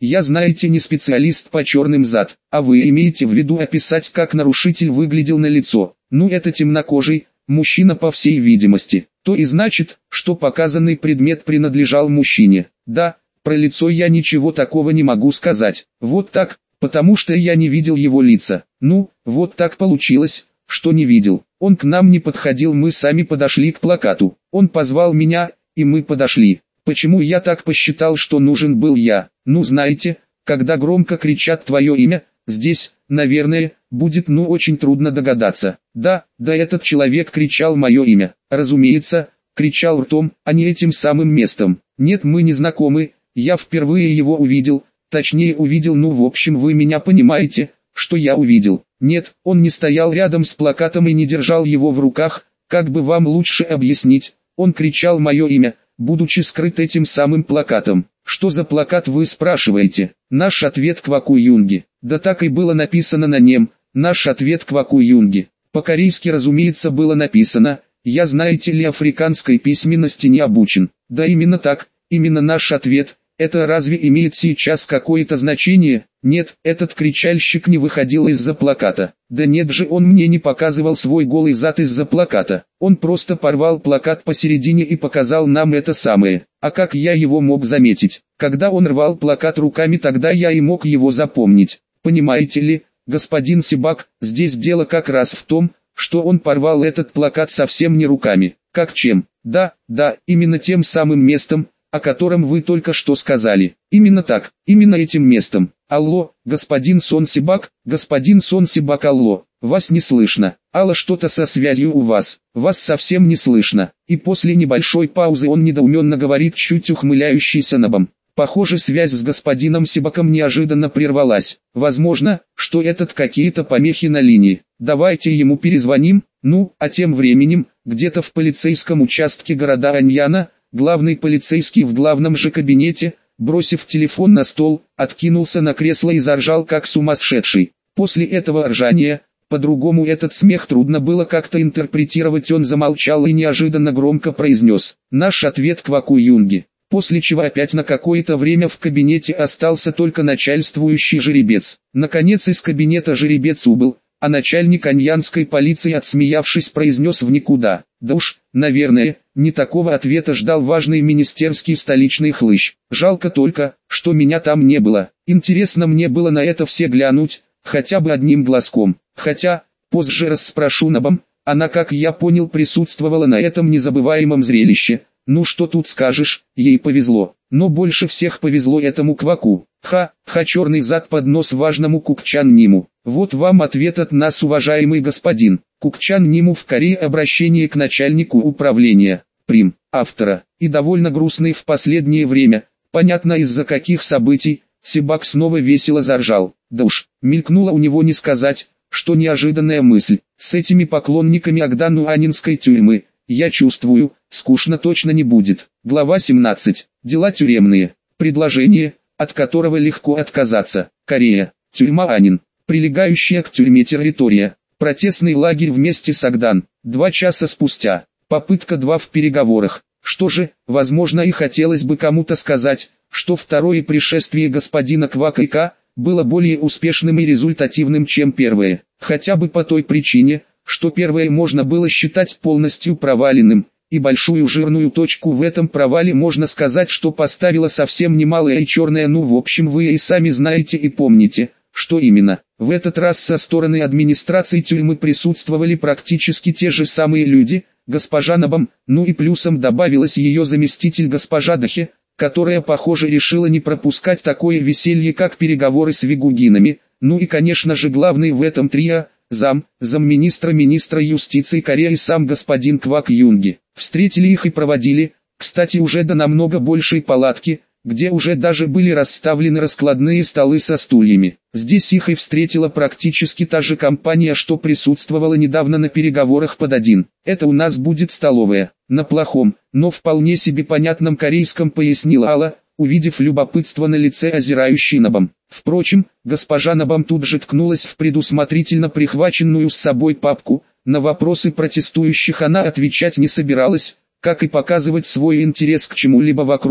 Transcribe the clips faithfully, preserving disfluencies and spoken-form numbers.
Я, знаете, не специалист по черным зад, а вы имеете в виду описать, как нарушитель выглядел на лицо. Ну это темнокожий, мужчина по всей видимости. То и значит, что показанный предмет принадлежал мужчине. Да, про лицо я ничего такого не могу сказать. Вот так, потому что я не видел его лица. Ну, вот так получилось, что не видел. Он к нам не подходил, мы сами подошли к плакату. Он позвал меня, и мы подошли. Почему я так посчитал, что нужен был я? Ну знаете, когда громко кричат твое имя, здесь, наверное, будет ну очень трудно догадаться. Да, да этот человек кричал мое имя. Разумеется, кричал ртом, а не этим самым местом. Нет, мы не знакомы, я впервые его увидел, точнее увидел, ну в общем вы меня понимаете, что я увидел. Нет, он не стоял рядом с плакатом и не держал его в руках, как бы вам лучше объяснить, он кричал мое имя, будучи скрыт этим самым плакатом. Что за плакат, вы спрашиваете? Наш ответ Кваку Юнги. Да так и было написано на нем, наш ответ Кваку Юнги. По-корейски, разумеется, было написано, я, знаете ли, африканской письменности не обучен. Да именно так, именно наш ответ. Это разве имеет сейчас какое-то значение? Нет, этот кричальщик не выходил из-за плаката. Да нет же, он мне не показывал свой голый зад из-за плаката. Он просто порвал плакат посередине и показал нам это самое. А как я его мог заметить? Когда он рвал плакат руками, тогда я и мог его запомнить. Понимаете ли, господин Сибак, здесь дело как раз в том, что он порвал этот плакат совсем не руками. Как чем? Да, да, именно тем самым местом, о котором вы только что сказали. Именно так, именно этим местом. Алло, господин Сон Сибак, господин Сон Сибак, алло, вас не слышно. Алло, что-то со связью у вас, вас совсем не слышно. И после небольшой паузы он недоуменно говорит, чуть ухмыляющийся набом. Похоже, связь с господином Сибаком неожиданно прервалась. Возможно, что это какие-то помехи на линии. Давайте ему перезвоним. Ну, а тем временем, где-то в полицейском участке города Аньяна, главный полицейский в главном же кабинете, бросив телефон на стол, откинулся на кресло и заржал как сумасшедший. После этого ржания, по-другому этот смех трудно было как-то интерпретировать, он замолчал и неожиданно громко произнес «Наш ответ Кваку Юнги». После чего опять на какое-то время в кабинете остался только начальствующий жеребец. Наконец из кабинета жеребец убыл, а начальник аньянской полиции, отсмеявшись, произнес в никуда: «Да уж, наверное, не такого ответа ждал важный министерский столичный хлыщ. Жалко только, что меня там не было. Интересно мне было на это все глянуть, хотя бы одним глазком. Хотя, позже расспрошу Набам, она, как я понял, присутствовала на этом незабываемом зрелище. Ну что тут скажешь, ей повезло. Но больше всех повезло этому Кваку. Ха, ха, черный зад под нос важному Кукчан Ниму. Вот вам ответ от нас, уважаемый господин. Кукчан Ниму в Корее, обращение к начальнику управления. Прим. Автора. И довольно грустный в последнее время. Понятно из-за каких событий. Сибак снова весело заржал. Да уж, мелькнула у него, не сказать, что неожиданная мысль. С этими поклонниками Агдану-Анинской тюрьмы, я чувствую, скучно точно не будет. Глава семнадцать. Дела тюремные. Предложение, от которого легко отказаться. Корея. Тюрьма Анин. Прилегающая к тюрьме территория. Протестный лагерь вместе с Агдан. Два часа спустя. Попытка два в переговорах. Что же, возможно, и хотелось бы кому-то сказать, что второе пришествие господина Квака было более успешным и результативным, чем первое. Хотя бы по той причине, что первое можно было считать полностью проваленным, и большую жирную точку в этом провале можно сказать, что поставила совсем немалая и черная, ну в общем вы и сами знаете и помните, что именно. В этот раз со стороны администрации тюрьмы присутствовали практически те же самые люди, госпожа Набам, ну и плюсом добавилась ее заместитель госпожа Дахе, которая, похоже, решила не пропускать такое веселье, как переговоры с вигугинами, ну и конечно же главный в этом трио, зам, замминистра министра юстиции Кореи сам господин Квак Юнги. Встретили их и проводили, кстати, уже до намного большей палатки, где уже даже были расставлены раскладные столы со стульями. Здесь их и встретила практически та же компания, что присутствовала недавно на переговорах под один. Это у нас будет столовая. На плохом, но вполне себе понятном корейском пояснила Алла, увидев любопытство на лице озирающей Набам. Впрочем, госпожа Набам тут же ткнулась в предусмотрительно прихваченную с собой папку. На вопросы протестующих она отвечать не собиралась, как и показывать свой интерес к чему-либо вокруг,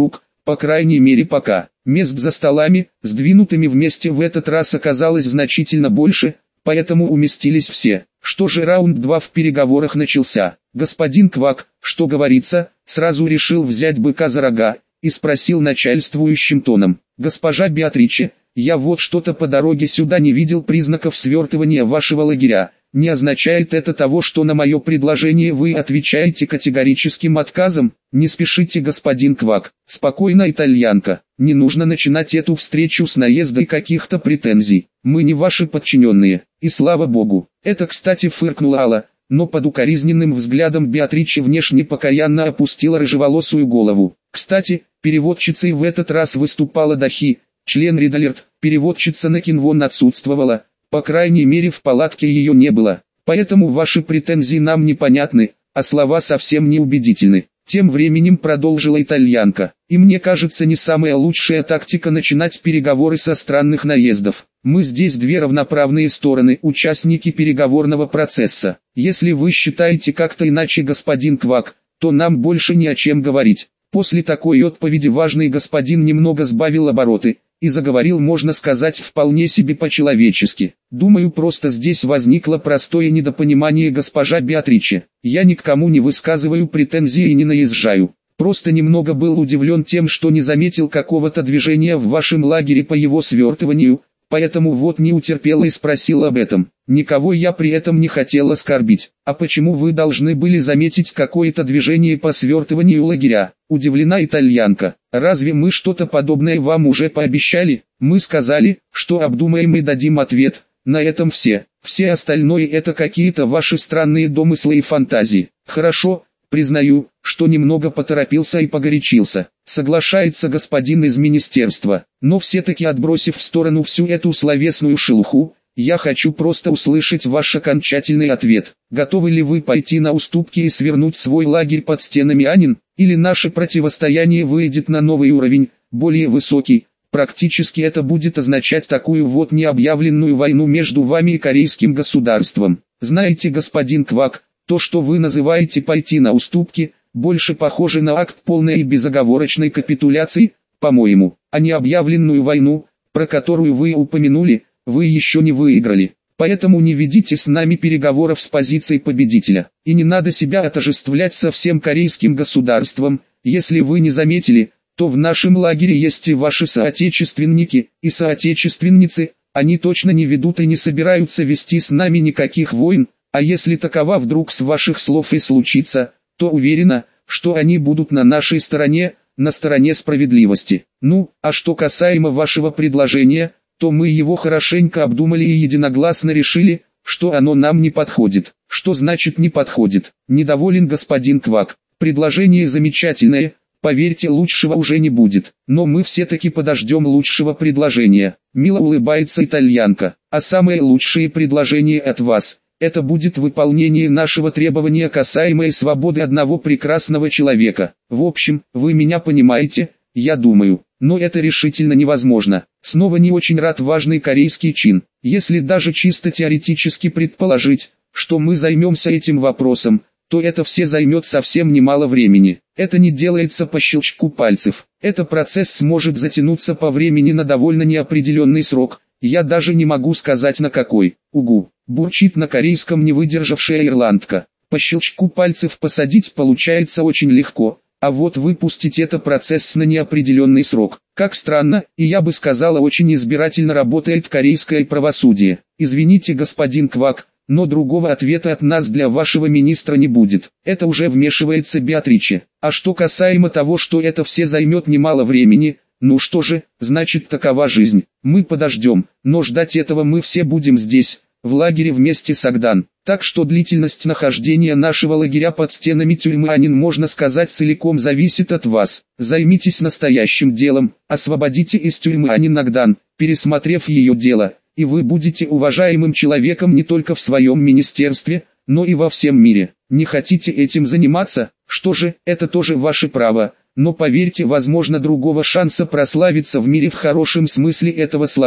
по крайней мере пока. Мест за столами, сдвинутыми вместе в этот раз оказалось значительно больше, поэтому уместились все. Что же, раунд два в переговорах начался. Господин Квак, что говорится, сразу решил взять быка за рога, и спросил начальствующим тоном: «Госпожа Беатриче, я вот что-то по дороге сюда не видел признаков свертывания вашего лагеря. Не означает это того, что на мое предложение вы отвечаете категорическим отказом?» «Не спешите, господин Квак, спокойно, итальянка, не нужно начинать эту встречу с наезда и каких-то претензий. Мы не ваши подчиненные, и слава богу». Это, кстати, фыркнула Алла, но под укоризненным взглядом Беатриче внешне покаянно опустила рыжеволосую голову. Кстати, переводчицей в этот раз выступала Дахи, член Ридалерт. Переводчица на Кинвон отсутствовала, по крайней мере в палатке ее не было, поэтому ваши претензии нам непонятны, а слова совсем не убедительны. Тем временем продолжила итальянка: «И мне кажется, не самая лучшая тактика начинать переговоры со странных наездов. Мы здесь две равноправные стороны, участники переговорного процесса. Если вы считаете как-то иначе, господин Квак, то нам больше не о чем говорить». После такой отповеди важный господин немного сбавил обороты и заговорил, можно сказать, вполне себе по-человечески. «Думаю, просто здесь возникло простое недопонимание, госпожа Беатриче. Я ни к кому не высказываю претензии и не наезжаю. Просто немного был удивлен тем, что не заметил какого-то движения в вашем лагере по его свертыванию, поэтому вот не утерпел и спросил об этом. Никого я при этом не хотел оскорбить. А почему вы должны были заметить какое-то движение по свертыванию лагеря?» Удивлена итальянка. «Разве мы что-то подобное вам уже пообещали? Мы сказали, что обдумаем и дадим ответ. На этом все. Все остальное это какие-то ваши странные домыслы и фантазии». «Хорошо, признаю, что немного поторопился и погорячился», соглашается господин из министерства. «Но все-таки, отбросив в сторону всю эту словесную шелуху, я хочу просто услышать ваш окончательный ответ. Готовы ли вы пойти на уступки и свернуть свой лагерь под стенами Анин, или наше противостояние выйдет на новый уровень, более высокий? Практически это будет означать такую вот необъявленную войну между вами и корейским государством. Знаете, господин Квак, то, что вы называете пойти на уступки, больше похоже на акт полной и безоговорочной капитуляции, по-моему, а необъявленную войну, про которую вы упомянули, вы еще не выиграли. Поэтому не ведите с нами переговоров с позиции победителя. И не надо себя отождествлять со всем корейским государством. Если вы не заметили, то в нашем лагере есть и ваши соотечественники, и соотечественницы. Они точно не ведут и не собираются вести с нами никаких войн. А если такова вдруг с ваших слов и случится, то уверена, что они будут на нашей стороне, на стороне справедливости. Ну, а что касаемо вашего предложения, то мы его хорошенько обдумали и единогласно решили, что оно нам не подходит». «Что значит не подходит?» Недоволен господин Квак. «Предложение замечательное, поверьте, лучшего уже не будет, но мы все-таки подождем лучшего предложения». Мило улыбается итальянка. «А самое лучшее предложение от вас – это будет выполнение нашего требования касаемо свободы одного прекрасного человека. В общем, вы меня понимаете, я думаю, но это решительно невозможно». Снова не очень рад важный корейский чин. «Если даже чисто теоретически предположить, что мы займемся этим вопросом, то это все займет совсем немало времени. Это не делается по щелчку пальцев. Этот процесс сможет затянуться по времени на довольно неопределенный срок. Я даже не могу сказать на какой». «Угу», бурчит на корейском не выдержавшая ирландка. «По щелчку пальцев посадить получается очень легко, а вот выпустить это процесс на неопределенный срок. Как странно, и я бы сказала, очень избирательно работает корейское правосудие. Извините, господин Квак, но другого ответа от нас для вашего министра не будет». Это уже вмешивается Беатриче. «А что касаемо того, что это все займет немало времени, ну что же, значит такова жизнь. Мы подождем, но ждать этого мы все будем здесь, в лагере вместе с Агдан. Так что длительность нахождения нашего лагеря под стенами тюрьмы Анин, можно сказать, целиком зависит от вас. Займитесь настоящим делом, освободите из тюрьмы Анин Агдан, пересмотрев ее дело, и вы будете уважаемым человеком не только в своем министерстве, но и во всем мире. Не хотите этим заниматься? Что же, это тоже ваше право. Но поверьте, возможно, другого шанса прославиться в мире в хорошем смысле этого слова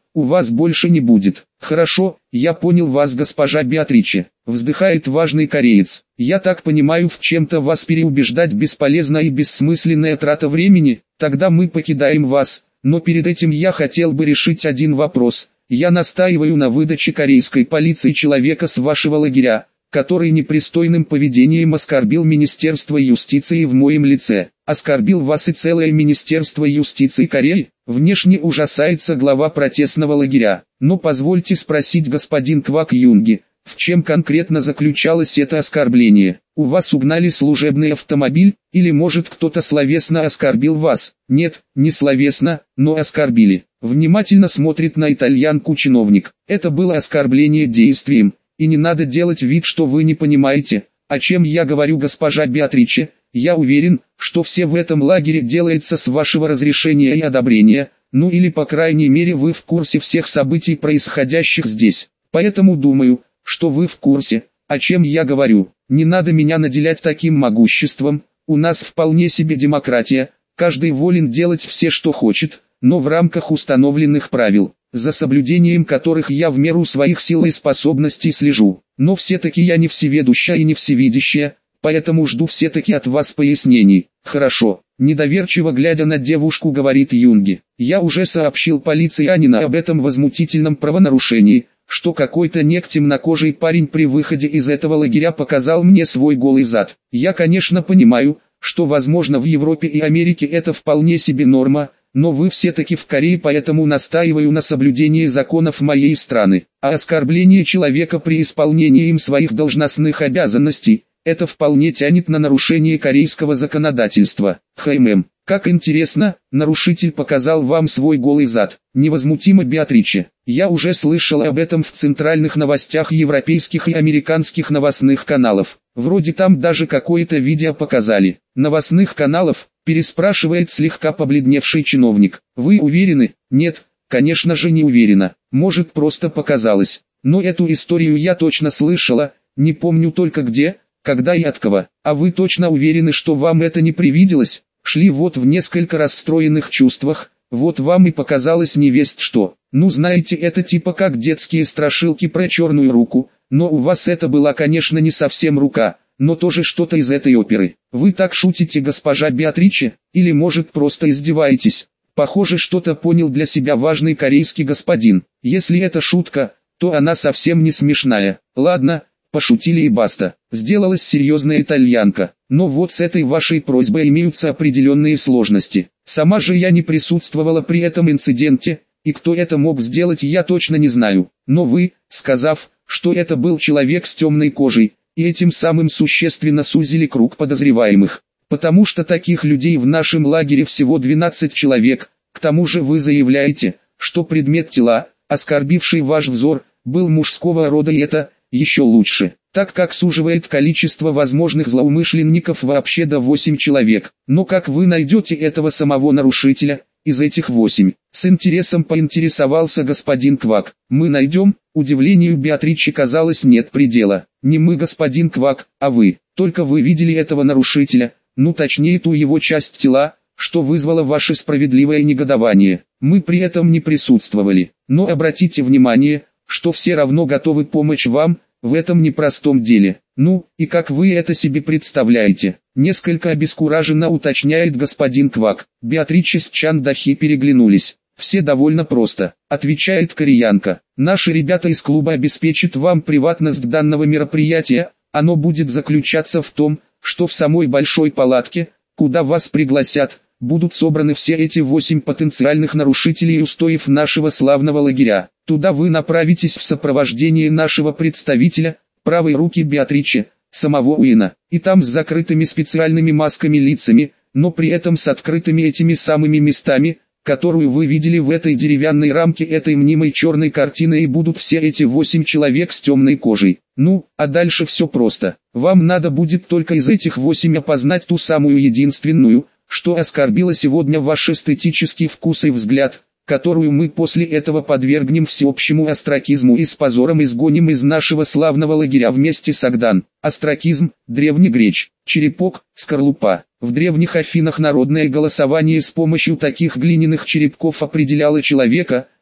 у вас больше не будет. Хорошо, я понял вас, госпожа Беатриче, вздыхает важный кореец. Я так понимаю, в чем-то вас переубеждать бесполезна и бессмысленная трата времени, тогда мы покидаем вас, но перед этим я хотел бы решить один вопрос. Я настаиваю на выдаче корейской полиции человека с вашего лагеря, который непристойным поведением оскорбил Министерство юстиции в моем лице. Оскорбил вас и целое Министерство юстиции Кореи? Внешне ужасается глава протестного лагеря. Но позвольте спросить, господин Квак Юнги, в чем конкретно заключалось это оскорбление? У вас угнали служебный автомобиль, или может кто-то словесно оскорбил вас? Нет, не словесно, но оскорбили. Внимательно смотрит на итальянку чиновник. Это было оскорбление действием, и не надо делать вид, что вы не понимаете, о чем я говорю, госпожа Беатриче. Я уверен, что все в этом лагере делается с вашего разрешения и одобрения, ну или по крайней мере вы в курсе всех событий, происходящих здесь. Поэтому думаю, что вы в курсе, о чем я говорю. Не надо меня наделять таким могуществом, у нас вполне себе демократия, каждый волен делать все, что хочет, но в рамках установленных правил, за соблюдением которых я в меру своих сил и способностей слежу. Но все-таки я не всеведущая и не всевидящая, поэтому жду все-таки от вас пояснений. Хорошо, недоверчиво глядя на девушку, говорит Юнги. Я уже сообщил полиции Анина об этом возмутительном правонарушении, что какой-то нек темнокожий парень при выходе из этого лагеря показал мне свой голый зад. Я, конечно, понимаю, что возможно в Европе и Америке это вполне себе норма, но вы все-таки в Корее, поэтому настаиваю на соблюдении законов моей страны. А оскорбление человека при исполнении им своих должностных обязанностей, это вполне тянет на нарушение корейского законодательства. Хаймэм, как интересно, нарушитель показал вам свой голый зад. Невозмутимо Беатриче. Я уже слышал об этом в центральных новостях европейских и американских новостных каналов. Вроде там даже какое-то видео показали. Новостных каналов? Переспрашивает слегка побледневший чиновник. Вы уверены? Нет, конечно же не уверена. Может, просто показалось. Но эту историю я точно слышала, не помню только где, когда и от кого. А вы точно уверены, что вам это не привиделось? Шли вот в несколько расстроенных чувствах, вот вам и показалось невесть что. Ну знаете, это типа как детские страшилки про черную руку, но у вас это была, конечно, не совсем рука, но тоже что-то из этой оперы. Вы так шутите, госпожа Беатриче, или может просто издеваетесь? Похоже, что-то понял для себя важный корейский господин. Если это шутка, то она совсем не смешная. Ладно, пошутили и баста. Сделалась серьезная итальянка. Но вот с этой вашей просьбой имеются определенные сложности. Сама же я не присутствовала при этом инциденте, и кто это мог сделать, я точно не знаю. Но вы, сказав, что это был человек с темной кожей, и этим самым существенно сузили круг подозреваемых. Потому что таких людей в нашем лагере всего двенадцать человек. К тому же вы заявляете, что предмет тела, оскорбивший ваш взор, был мужского рода, и это еще лучше, так как суживает количество возможных злоумышленников вообще до восемь человек. Но как вы найдете этого самого нарушителя из этих восемь? С интересом поинтересовался господин Квак. Мы найдем? Удивлению Беатриче казалось нет предела. Не мы, господин Квак, а вы. Только вы видели этого нарушителя, ну точнее ту его часть тела, что вызвало ваше справедливое негодование. Мы при этом не присутствовали. Но обратите внимание, что все равно готовы помочь вам в этом непростом деле. Ну, и как вы это себе представляете? Несколько обескураженно уточняет господин Квак. Беатриче с Чан Дахи переглянулись. Все довольно просто, отвечает кореянка. Наши ребята из клуба обеспечат вам приватность данного мероприятия. Оно будет заключаться в том, что в самой большой палатке, куда вас пригласят, будут собраны все эти восемь потенциальных нарушителей устоев нашего славного лагеря. Туда вы направитесь в сопровождении нашего представителя, правой руки Беатриче, самого Уина, и там с закрытыми специальными масками лицами, но при этом с открытыми этими самыми местами, которую вы видели в этой деревянной рамке этой мнимой черной картины, и будут все эти восемь человек с темной кожей. Ну, а дальше все просто. Вам надо будет только из этих восемь опознать ту самую единственную, что оскорбила сегодня ваш эстетический вкус и взгляд, которую мы после этого подвергнем всеобщему остракизму и с позором изгоним из нашего славного лагеря вместе с Агдан. Остракизм, древнегреч, черепок, скорлупа. В древних Афинах народное голосование с помощью таких глиняных черепков определяло человека,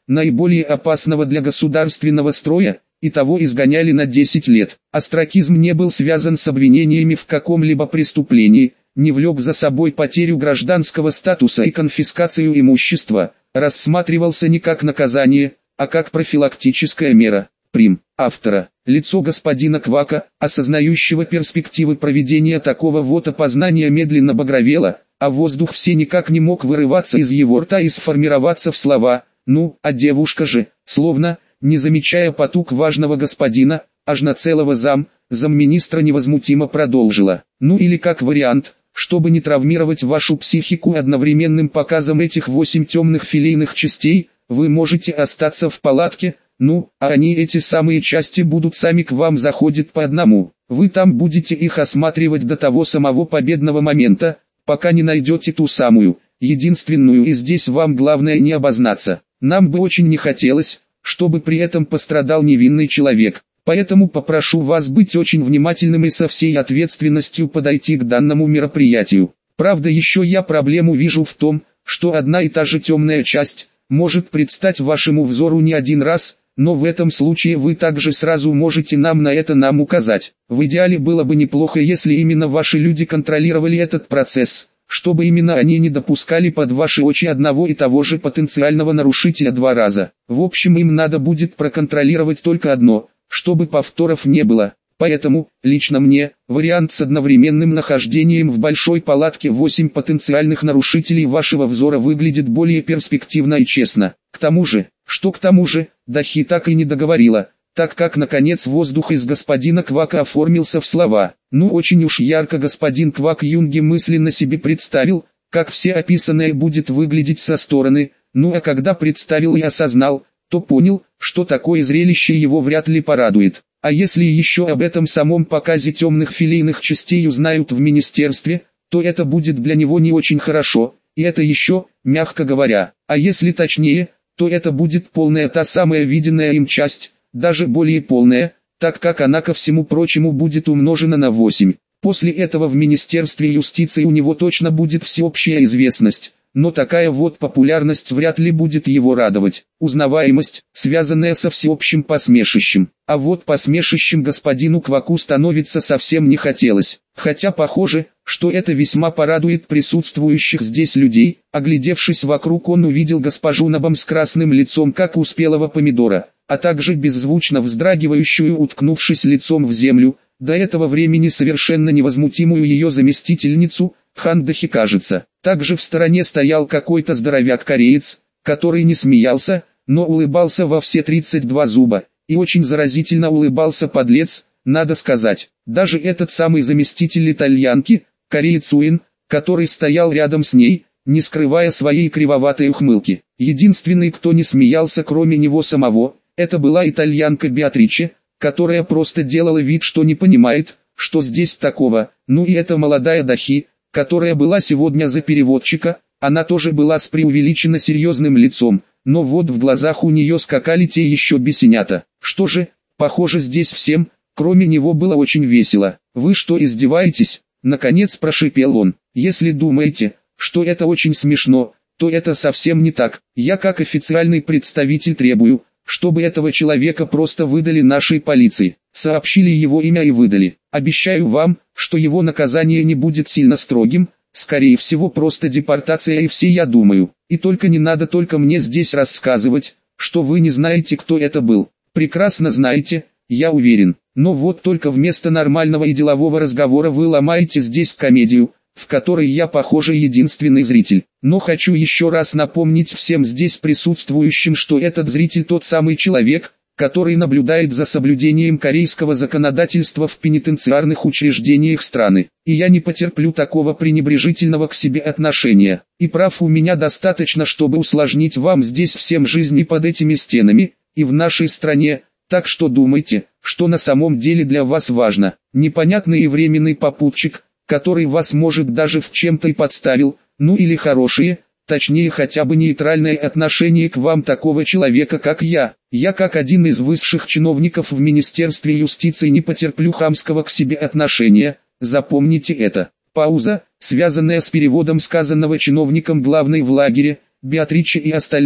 наиболее опасного для государственного строя, и того изгоняли на десять лет. Остракизм не был связан с обвинениями в каком-либо преступлении, не влек за собой потерю гражданского статуса и конфискацию имущества, рассматривался не как наказание, а как профилактическая мера. Прим. Автора. Лицо господина Квака, осознающего перспективы проведения такого вот опознания, медленно багровело, а воздух все никак не мог вырываться из его рта и сформироваться в слова «ну, а девушка же», словно, не замечая потуг важного господина, аж на целого зам, замминистра невозмутимо продолжила. Ну или как вариант, чтобы не травмировать вашу психику одновременным показом этих восемь темных филейных частей, вы можете остаться в палатке, ну, а они, эти самые части, будут сами к вам заходить по одному. Вы там будете их осматривать до того самого победного момента, пока не найдете ту самую, единственную, и здесь вам главное не обознаться. Нам бы очень не хотелось, чтобы при этом пострадал невинный человек. Поэтому попрошу вас быть очень внимательным и со всей ответственностью подойти к данному мероприятию. Правда, еще я проблему вижу в том, что одна и та же темная часть может предстать вашему взору не один раз, но в этом случае вы также сразу можете нам на это нам указать. В идеале было бы неплохо, если именно ваши люди контролировали этот процесс, чтобы именно они не допускали под ваши очи одного и того же потенциального нарушителя два раза. В общем, им надо будет проконтролировать только одно, чтобы повторов не было. Поэтому, лично мне, вариант с одновременным нахождением в большой палатке восемь потенциальных нарушителей вашего взора выглядит более перспективно и честно. К тому же, что к тому же, Дахи так и не договорила, так как наконец воздух из господина Квака оформился в слова. Ну очень уж ярко господин Квак Юнги мысленно себе представил, как все описанное будет выглядеть со стороны, ну а когда представил и осознал, то понял, что такое зрелище его вряд ли порадует. А если еще об этом самом показе темных филейных частей узнают в министерстве, то это будет для него не очень хорошо, и это еще, мягко говоря. А если точнее, то это будет полная та самая виденная им часть, даже более полная, так как она ко всему прочему будет умножена на восемь. После этого в Министерстве юстиции у него точно будет всеобщая известность. Но такая вот популярность вряд ли будет его радовать. Узнаваемость, связанная со всеобщим посмешищем. А вот посмешищем господину Кваку становиться совсем не хотелось. Хотя похоже, что это весьма порадует присутствующих здесь людей. Оглядевшись вокруг, он увидел госпожу Набам с красным лицом, как у спелого помидора, а также беззвучно вздрагивающую, уткнувшись лицом в землю, до этого времени совершенно невозмутимую ее заместительницу, Хандахи, кажется. Также в стороне стоял какой-то здоровяк-кореец, который не смеялся, но улыбался во все тридцать два зуба, и очень заразительно улыбался подлец, надо сказать. Даже этот самый заместитель итальянки, кореец Уин, который стоял рядом с ней, не скрывая своей кривоватой ухмылки. Единственный, кто не смеялся кроме него самого, это была итальянка Беатриче, которая просто делала вид, что не понимает, что здесь такого. Ну и эта молодая Дахи, которая была сегодня за переводчика, она тоже была с преувеличенно серьезным лицом, но вот в глазах у нее скакали те еще бесенята. Что же, похоже, здесь всем, кроме него, было очень весело. «Вы что, издеваетесь?» — наконец прошипел он. «Если думаете, что это очень смешно, то это совсем не так. Я как официальный представитель требую, чтобы этого человека просто выдали нашей полиции, сообщили его имя и выдали. Обещаю вам, что его наказание не будет сильно строгим, скорее всего просто депортация и все, я думаю. И только не надо только мне здесь рассказывать, что вы не знаете, кто это был. Прекрасно знаете, я уверен. Но вот только вместо нормального и делового разговора вы ломаете здесь комедию, в которой я, похоже, единственный зритель. Но хочу еще раз напомнить всем здесь присутствующим, что этот зритель тот самый человек, который наблюдает за соблюдением корейского законодательства в пенитенциарных учреждениях страны. И я не потерплю такого пренебрежительного к себе отношения. И прав у меня достаточно, чтобы усложнить вам здесь всем жизнь и под этими стенами, и в нашей стране. Так что думайте, что на самом деле для вас важно. Непонятный и временный попутчик, который вас может даже в чем-то и подставил, ну или хорошие, точнее хотя бы нейтральное отношение к вам такого человека, как я. Я как один из высших чиновников в Министерстве юстиции не потерплю хамского к себе отношения, запомните это. Пауза, связанная с переводом сказанного чиновником главной в лагере, Беатриче и остальным,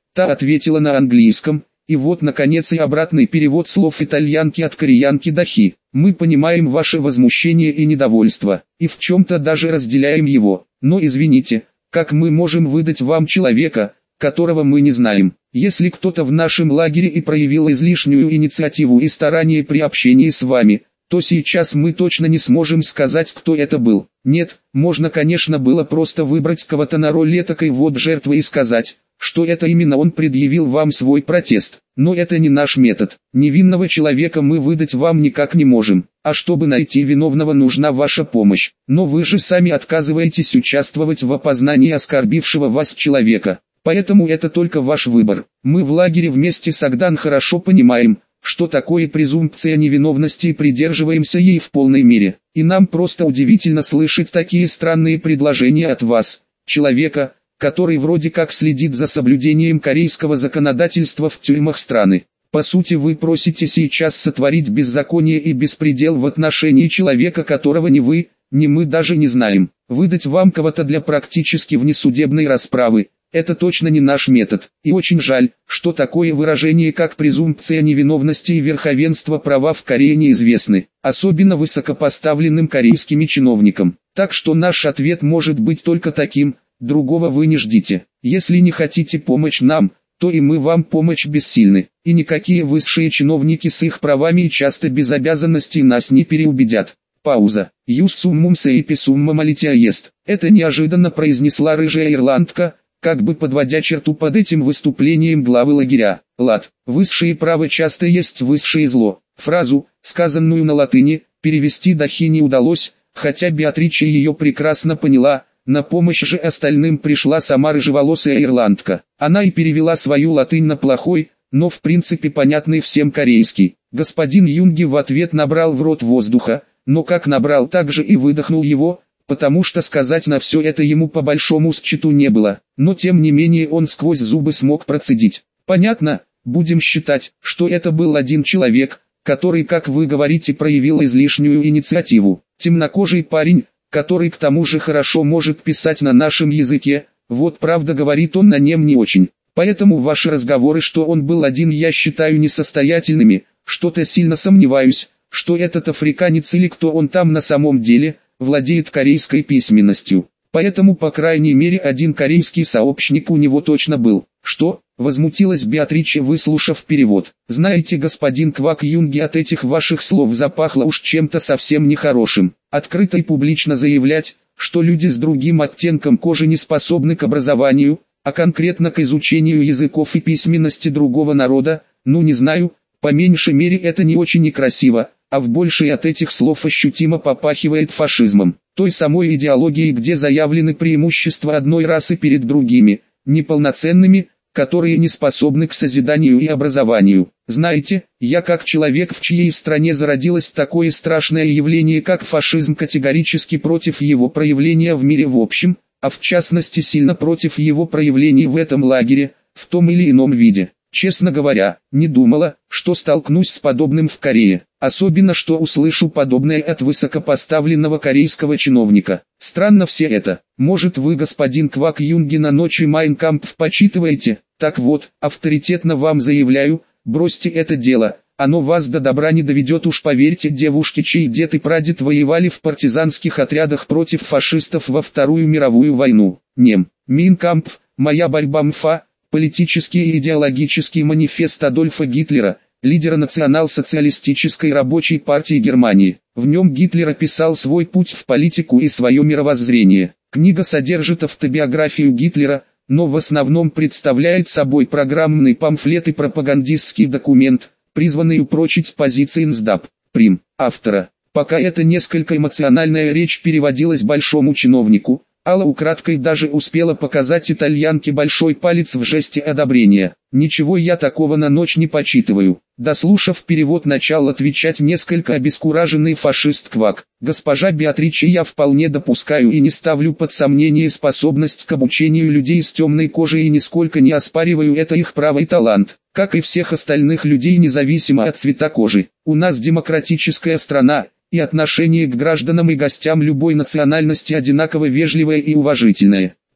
Та ответила на английском, и вот наконец и обратный перевод слов итальянки от кореянки до хи. Мы понимаем ваше возмущение и недовольство, и в чем-то даже разделяем его, но извините, как мы можем выдать вам человека, которого мы не знаем? Если кто-то в нашем лагере и проявил излишнюю инициативу и старание при общении с вами, то сейчас мы точно не сможем сказать, кто это был. Нет, можно, конечно, было просто выбрать кого-то на роль этакой вот жертвы и сказать, что это именно он предъявил вам свой протест. Но это не наш метод. Невинного человека мы выдать вам никак не можем. А чтобы найти виновного, нужна ваша помощь. Но вы же сами отказываетесь участвовать в опознании оскорбившего вас человека. Поэтому это только ваш выбор. Мы в лагере вместе с Агдан хорошо понимаем, что такое презумпция невиновности, и придерживаемся ей в полной мере. И нам просто удивительно слышать такие странные предложения от вас, человека, который вроде как следит за соблюдением корейского законодательства в тюрьмах страны. По сути, вы просите сейчас сотворить беззаконие и беспредел в отношении человека, которого ни вы, ни мы даже не знаем. Выдать вам кого-то для практически внесудебной расправы – это точно не наш метод. И очень жаль, что такое выражение, как презумпция невиновности и верховенство права в Корее неизвестны, особенно высокопоставленным корейским чиновникам. Так что наш ответ может быть только таким: другого вы не ждите. Если не хотите помочь нам, то и мы вам помочь бессильны. И никакие высшие чиновники с их правами и часто без обязанностей нас не переубедят. Пауза. «Юс суммум сеипи сумма малития ест». Это неожиданно произнесла рыжая ирландка, как бы подводя черту под этим выступлением главы лагеря. Лад. Высшее право часто есть высшее зло. Фразу, сказанную на латыни, перевести до хи не удалось, хотя Беатрича ее прекрасно поняла. На помощь же остальным пришла сама рыжеволосая ирландка. Она и перевела свою латынь на плохой, но в принципе понятный всем корейский. Господин Юнги в ответ набрал в рот воздуха, но как набрал, так же и выдохнул его, потому что сказать на все это ему по большому счету не было. Но тем не менее он сквозь зубы смог процедить. Понятно, будем считать, что это был один человек, который, как вы говорите, проявил излишнюю инициативу. Темнокожий парень, который к тому же хорошо может писать на нашем языке, вот правда говорит он на нем не очень. Поэтому ваши разговоры, что он был один, я считаю несостоятельными, что-то сильно сомневаюсь, что этот африканец или кто он там на самом деле, владеет корейской письменностью. Поэтому по крайней мере один корейский сообщник у него точно был. Что? Возмутилась Беатрича, выслушав перевод. Знаете, господин Квак Юнги, от этих ваших слов запахло уж чем-то совсем нехорошим. Открыто и публично заявлять, что люди с другим оттенком кожи не способны к образованию, а конкретно к изучению языков и письменности другого народа, ну не знаю, по меньшей мере это не очень некрасиво, а в большей от этих слов ощутимо попахивает фашизмом, той самой идеологией, где заявлены преимущества одной расы перед другими, неполноценными, которые не способны к созиданию и образованию. Знаете, я как человек, в чьей стране зародилось такое страшное явление, как фашизм, категорически против его проявления в мире в общем, а в частности сильно против его проявлений в этом лагере, в том или ином виде. Честно говоря, не думала, что столкнусь с подобным в Корее, особенно что услышу подобное от высокопоставленного корейского чиновника. Странно все это. Может, вы, господин Квак Юнги, на ночи Майн Кампф почитываете? Так вот, авторитетно вам заявляю, бросьте это дело, оно вас до добра не доведет, уж поверьте, девушки, чей дед и прадед воевали в партизанских отрядах против фашистов во Вторую мировую войну. Нем. Мин Кампф, моя борьба МФА. Политический и идеологический манифест Адольфа Гитлера, лидера национал-социалистической рабочей партии Германии. В нем Гитлер описал свой путь в политику и свое мировоззрение. Книга содержит автобиографию Гитлера, но в основном представляет собой программный памфлет и пропагандистский документ, призванный упрочить позиции НСДАП, Прим, автора. Пока эта несколько эмоциональная речь переводилась большому чиновнику, Алла украдкой даже успела показать итальянке большой палец в жесте одобрения. «Ничего я такого на ночь не почитываю». Дослушав перевод, начал отвечать несколько обескураженный фашист Квак. «Госпожа Беатрича, я вполне допускаю и не ставлю под сомнение способность к обучению людей с темной кожей и нисколько не оспариваю это их право и талант, как и всех остальных людей независимо от цвета кожи. У нас демократическая страна, и отношение к гражданам и гостям любой национальности одинаково вежливое и уважительное.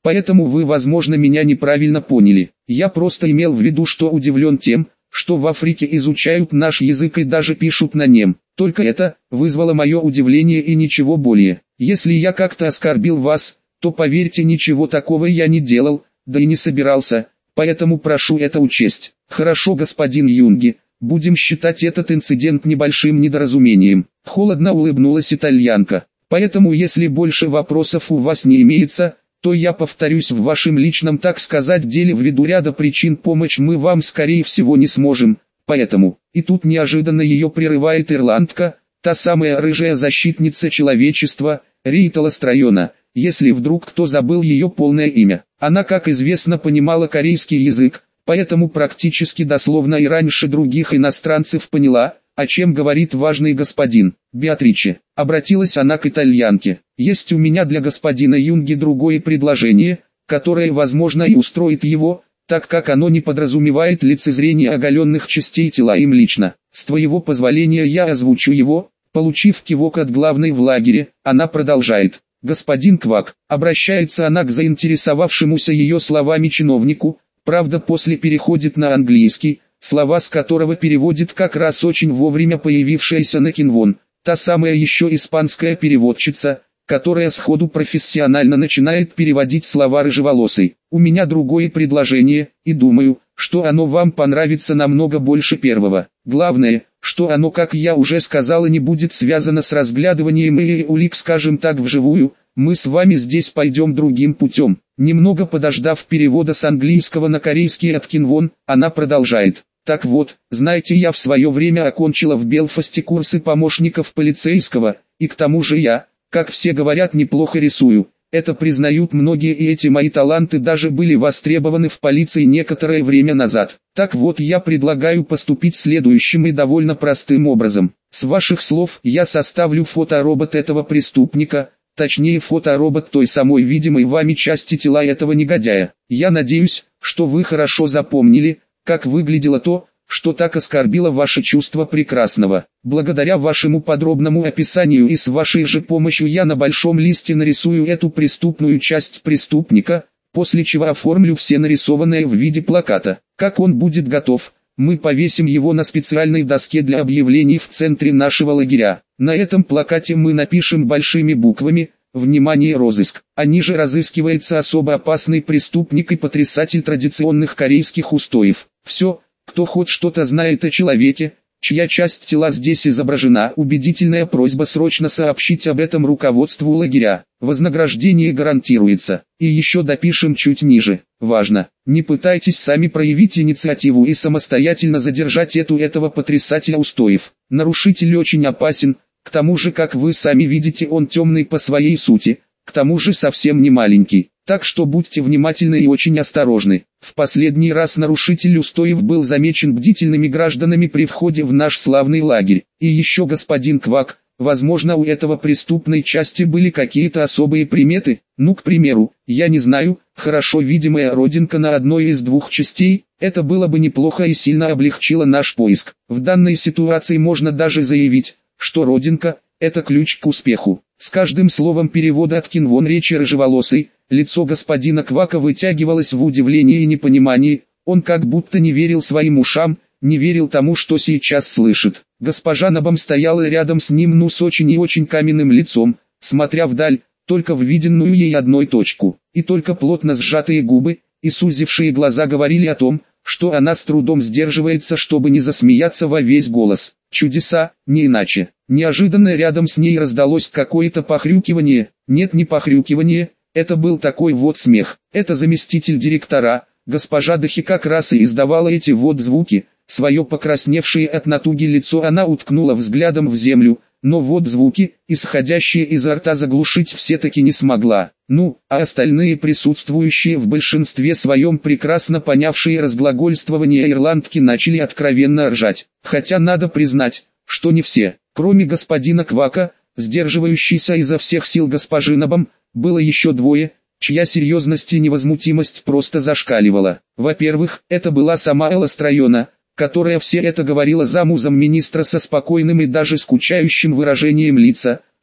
Поэтому вы, возможно, меня неправильно поняли. Я просто имел в виду, что удивлен тем, что в Африке изучают наш язык и даже пишут на нем. Только это вызвало мое удивление и ничего более. Если я как-то оскорбил вас, то поверьте, ничего такого я не делал, да и не собирался, поэтому прошу это учесть. Хорошо, господин Юнги, будем считать этот инцидент небольшим недоразумением. Холодно улыбнулась итальянка. Поэтому если больше вопросов у вас не имеется, то я повторюсь в вашем личном, так сказать, деле ввиду ряда причин помочь мы вам скорее всего не сможем, поэтому, и тут неожиданно ее прерывает ирландка, та самая рыжая защитница человечества, Рита Ластрайона, если вдруг кто забыл ее полное имя. Она, как известно, понимала корейский язык, поэтому практически дословно и раньше других иностранцев поняла, о чем говорит важный господин. Беатриче, обратилась она к итальянке, есть у меня для господина Юнги другое предложение, которое, возможно, и устроит его, так как оно не подразумевает лицезрение оголенных частей тела им лично. С твоего позволения я озвучу его. Получив кивок от главной в лагере, она продолжает. Господин Квак, обращается она к заинтересовавшемуся ее словами чиновнику, правда после переходит на английский, слова с которого переводит как раз очень вовремя появившаяся Накинвон, та самая еще испанская переводчица, которая сходу профессионально начинает переводить слова рыжеволосой. У меня другое предложение, и думаю, что оно вам понравится намного больше первого. Главное, что оно, как я уже сказала, не будет связано с разглядыванием и улик, скажем так, вживую. Мы с вами здесь пойдем другим путем. Немного подождав перевода с английского на корейский от Кинвон, она продолжает. Так вот, знаете, я в свое время окончила в Белфасте курсы помощников полицейского, и к тому же я, как все говорят, неплохо рисую. Это признают многие, и эти мои таланты даже были востребованы в полиции некоторое время назад. Так вот, я предлагаю поступить следующим и довольно простым образом. С ваших слов я составлю фоторобот этого преступника, точнее фоторобот той самой видимой вами части тела этого негодяя. Я надеюсь, что вы хорошо запомнили, как выглядело то, что так оскорбило ваше чувство прекрасного. Благодаря вашему подробному описанию и с вашей же помощью я на большом листе нарисую эту преступную часть преступника, после чего оформлю все нарисованное в виде плаката. Как он будет готов, мы повесим его на специальной доске для объявлений в центре нашего лагеря. На этом плакате мы напишем большими буквами «Внимание, розыск», а ниже разыскивается особо опасный преступник и потрясатель традиционных корейских устоев. Все. Кто хоть что-то знает о человеке, чья часть тела здесь изображена, убедительная просьба срочно сообщить об этом руководству лагеря. Вознаграждение гарантируется. И еще допишем чуть ниже. Важно, не пытайтесь сами проявить инициативу и самостоятельно задержать эту этого потрясателя устоев. Нарушитель очень опасен, к тому же, как вы сами видите, он темный по своей сути, к тому же совсем не маленький. Так что будьте внимательны и очень осторожны. В последний раз нарушитель устоев был замечен бдительными гражданами при входе в наш славный лагерь. И еще, господин Квак, возможно, у этого преступной части были какие-то особые приметы. Ну, к примеру, я не знаю, хорошо видимая родинка на одной из двух частей. Это было бы неплохо и сильно облегчило наш поиск. В данной ситуации можно даже заявить, что родинка – это ключ к успеху. С каждым словом перевода от Кинвон речи рыжеволосой, лицо господина Квака вытягивалось в удивлении и непонимании, он как будто не верил своим ушам, не верил тому, что сейчас слышит. Госпожа Набам стояла рядом с ним, ну с очень и очень каменным лицом, смотря вдаль, только в виденную ей одной точку, и только плотно сжатые губы и сузившие глаза говорили о том, что она с трудом сдерживается, чтобы не засмеяться во весь голос. Чудеса, не иначе. Неожиданно рядом с ней раздалось какое-то похрюкивание, нет, не похрюкивание, это был такой вот смех. Это заместитель директора, госпожа Дахи как раз и издавала эти вот звуки. Свое покрасневшее от натуги лицо она уткнула взглядом в землю, но вот звуки, исходящие изо рта, заглушить все-таки не смогла. Ну, а остальные присутствующие в большинстве своем прекрасно понявшие разглагольствование ирландки начали откровенно ржать. Хотя надо признать, что не все, кроме господина Квака, сдерживающейся изо всех сил госпожи Набам, было еще двое, чья серьезность и невозмутимость просто зашкаливала. Во-первых, это была сама Ластрайона, которая все это говорила замузом министра со спокойным и даже скучающим выражением лица,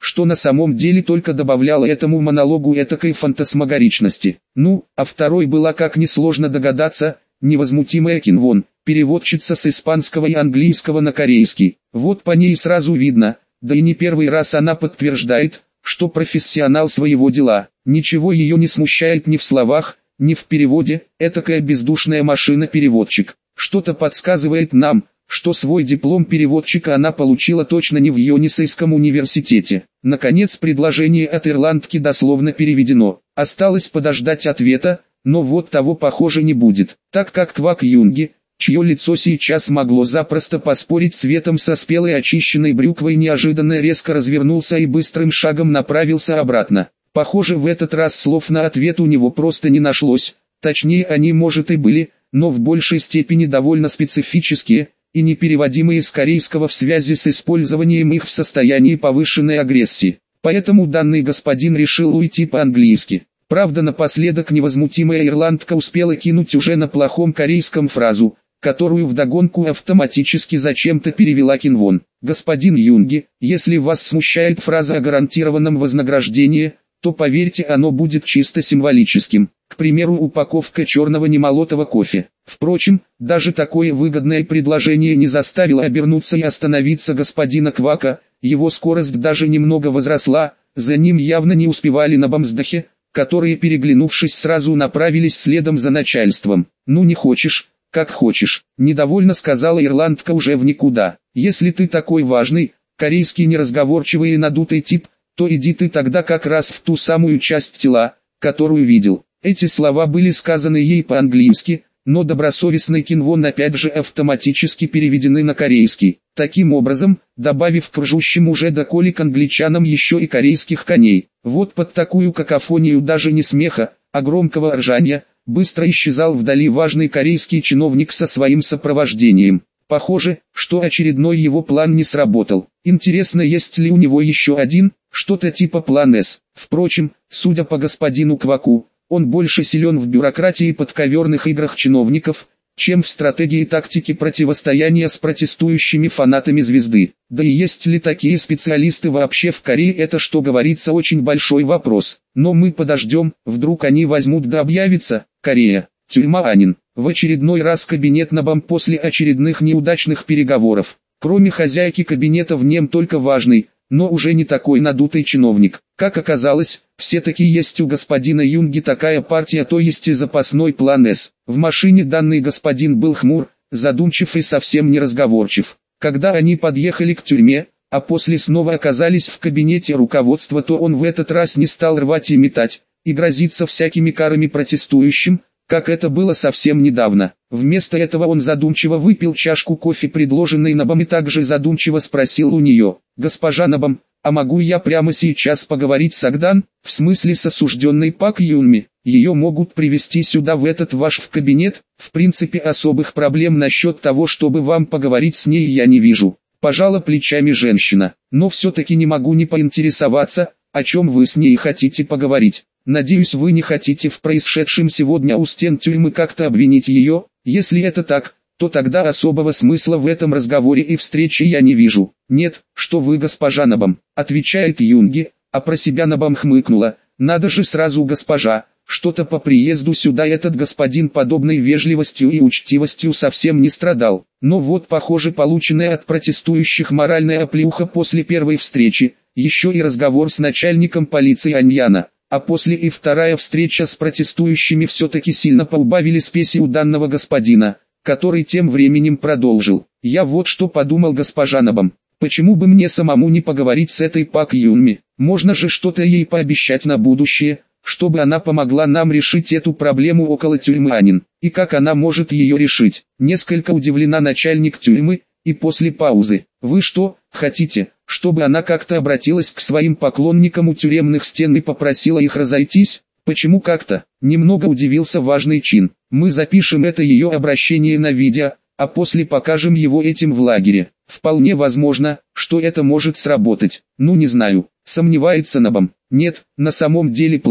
что на самом деле только добавляло этому монологу этакой фантасмагоричности. Ну, а второй была, как несложно догадаться, невозмутимая Кинвон, переводчица с испанского и английского на корейский. Вот по ней сразу видно, да и не первый раз она подтверждает, что профессионал своего дела. Ничего ее не смущает ни в словах, ни в переводе, этакая бездушная машина-переводчик. Что-то подсказывает нам, что свой диплом переводчика она получила точно не в Йонисейском университете. Наконец предложение от ирландки дословно переведено. Осталось подождать ответа, но вот того похоже не будет, так как Квак Юнги, чье лицо сейчас могло запросто поспорить цветом со спелой очищенной брюквой, неожиданно резко развернулся и быстрым шагом направился обратно. Похоже, в этот раз слов на ответ у него просто не нашлось, точнее они может и были, но в большей степени довольно специфические и непереводимые с корейского в связи с использованием их в состоянии повышенной агрессии. Поэтому данный господин решил уйти по-английски. Правда, напоследок невозмутимая ирландка успела кинуть уже на плохом корейском фразу, которую вдогонку автоматически зачем-то перевела Кинвон. «Господин Юнги, если вас смущает фраза о гарантированном вознаграждении, то поверьте, оно будет чисто символическим. К примеру, упаковка черного немолотого кофе». Впрочем, даже такое выгодное предложение не заставило обернуться и остановиться господина Квака, его скорость даже немного возросла, за ним явно не успевали на бамсдахе, которые, переглянувшись, сразу направились следом за начальством. «Ну не хочешь, как хочешь», — недовольно сказала ирландка уже в никуда. «Если ты такой важный, корейский неразговорчивый и надутый тип, то иди ты тогда как раз в ту самую часть тела, которую видел». Эти слова были сказаны ей по-английски, но добросовестный Кинвон опять же автоматически переведены на корейский. Таким образом, добавив к ржущим уже до колик англичанам еще и корейских коней. Вот под такую какофонию даже не смеха, а громкого ржания, быстро исчезал вдали важный корейский чиновник со своим сопровождением. Похоже, что очередной его план не сработал. Интересно, есть ли у него еще один, что-то типа план С. Впрочем, судя по господину Кваку, он больше силен в бюрократии и подковерных играх чиновников, чем в стратегии и тактике противостояния с протестующими фанатами звезды. Да и есть ли такие специалисты вообще в Корее, это, что говорится, очень большой вопрос. Но мы подождем, вдруг они возьмут да объявится: «Корея, тюрьма Анин». В очередной раз кабинет на бам после очередных неудачных переговоров. Кроме хозяйки кабинета в нем только важный, но уже не такой надутый чиновник. Как оказалось, все-таки есть у господина Юнги такая партия, то есть и запасной план С. В машине данный господин был хмур, задумчив и совсем неразговорчив. Когда они подъехали к тюрьме, а после снова оказались в кабинете руководства, то он в этот раз не стал рвать и метать, и грозиться всякими карами протестующим, как это было совсем недавно. Вместо этого он задумчиво выпил чашку кофе, предложенной Набам, и также задумчиво спросил у нее: «Госпожа Набам, а могу я прямо сейчас поговорить с Агдан, в смысле с осужденной Пак Юнми? Ее могут привести сюда в этот ваш в кабинет, в принципе особых проблем насчет того, чтобы вам поговорить с ней, я не вижу». Пожала плечами женщина. «Но все-таки не могу не поинтересоваться, о чем вы с ней хотите поговорить. Надеюсь, вы не хотите в происшедшем сегодня у стен тюрьмы как-то обвинить ее? Если это так, то тогда особого смысла в этом разговоре и встрече я не вижу». «Нет, что вы, госпожа Набам», — отвечает Юнги, а про себя Набам хмыкнула. «Надо же сразу госпожа, что-то по приезду сюда этот господин подобной вежливостью и учтивостью совсем не страдал». Но вот, похоже, полученная от протестующих моральная оплеуха после первой встречи, еще и разговор с начальником полиции Аньяна, а после и вторая встреча с протестующими все-таки сильно поубавили спеси у данного господина, который тем временем продолжил: «Я вот что подумал, госпожа Набам, почему бы мне самому не поговорить с этой Пак Юнми? Можно же что-то ей пообещать на будущее, чтобы она помогла нам решить эту проблему около тюрьмы Анин. И как она может ее решить?» Несколько удивлена начальник тюрьмы, и после паузы: «Вы что, хотите, чтобы она как-то обратилась к своим поклонникам у тюремных стен и попросила их разойтись?» «Почему как-то?» — немного удивился важный чин. «Мы запишем это ее обращение на видео, а после покажем его этим в лагере. Вполне возможно, что это может сработать». «Ну не знаю», — сомневается Набам. «Нет, на самом деле план,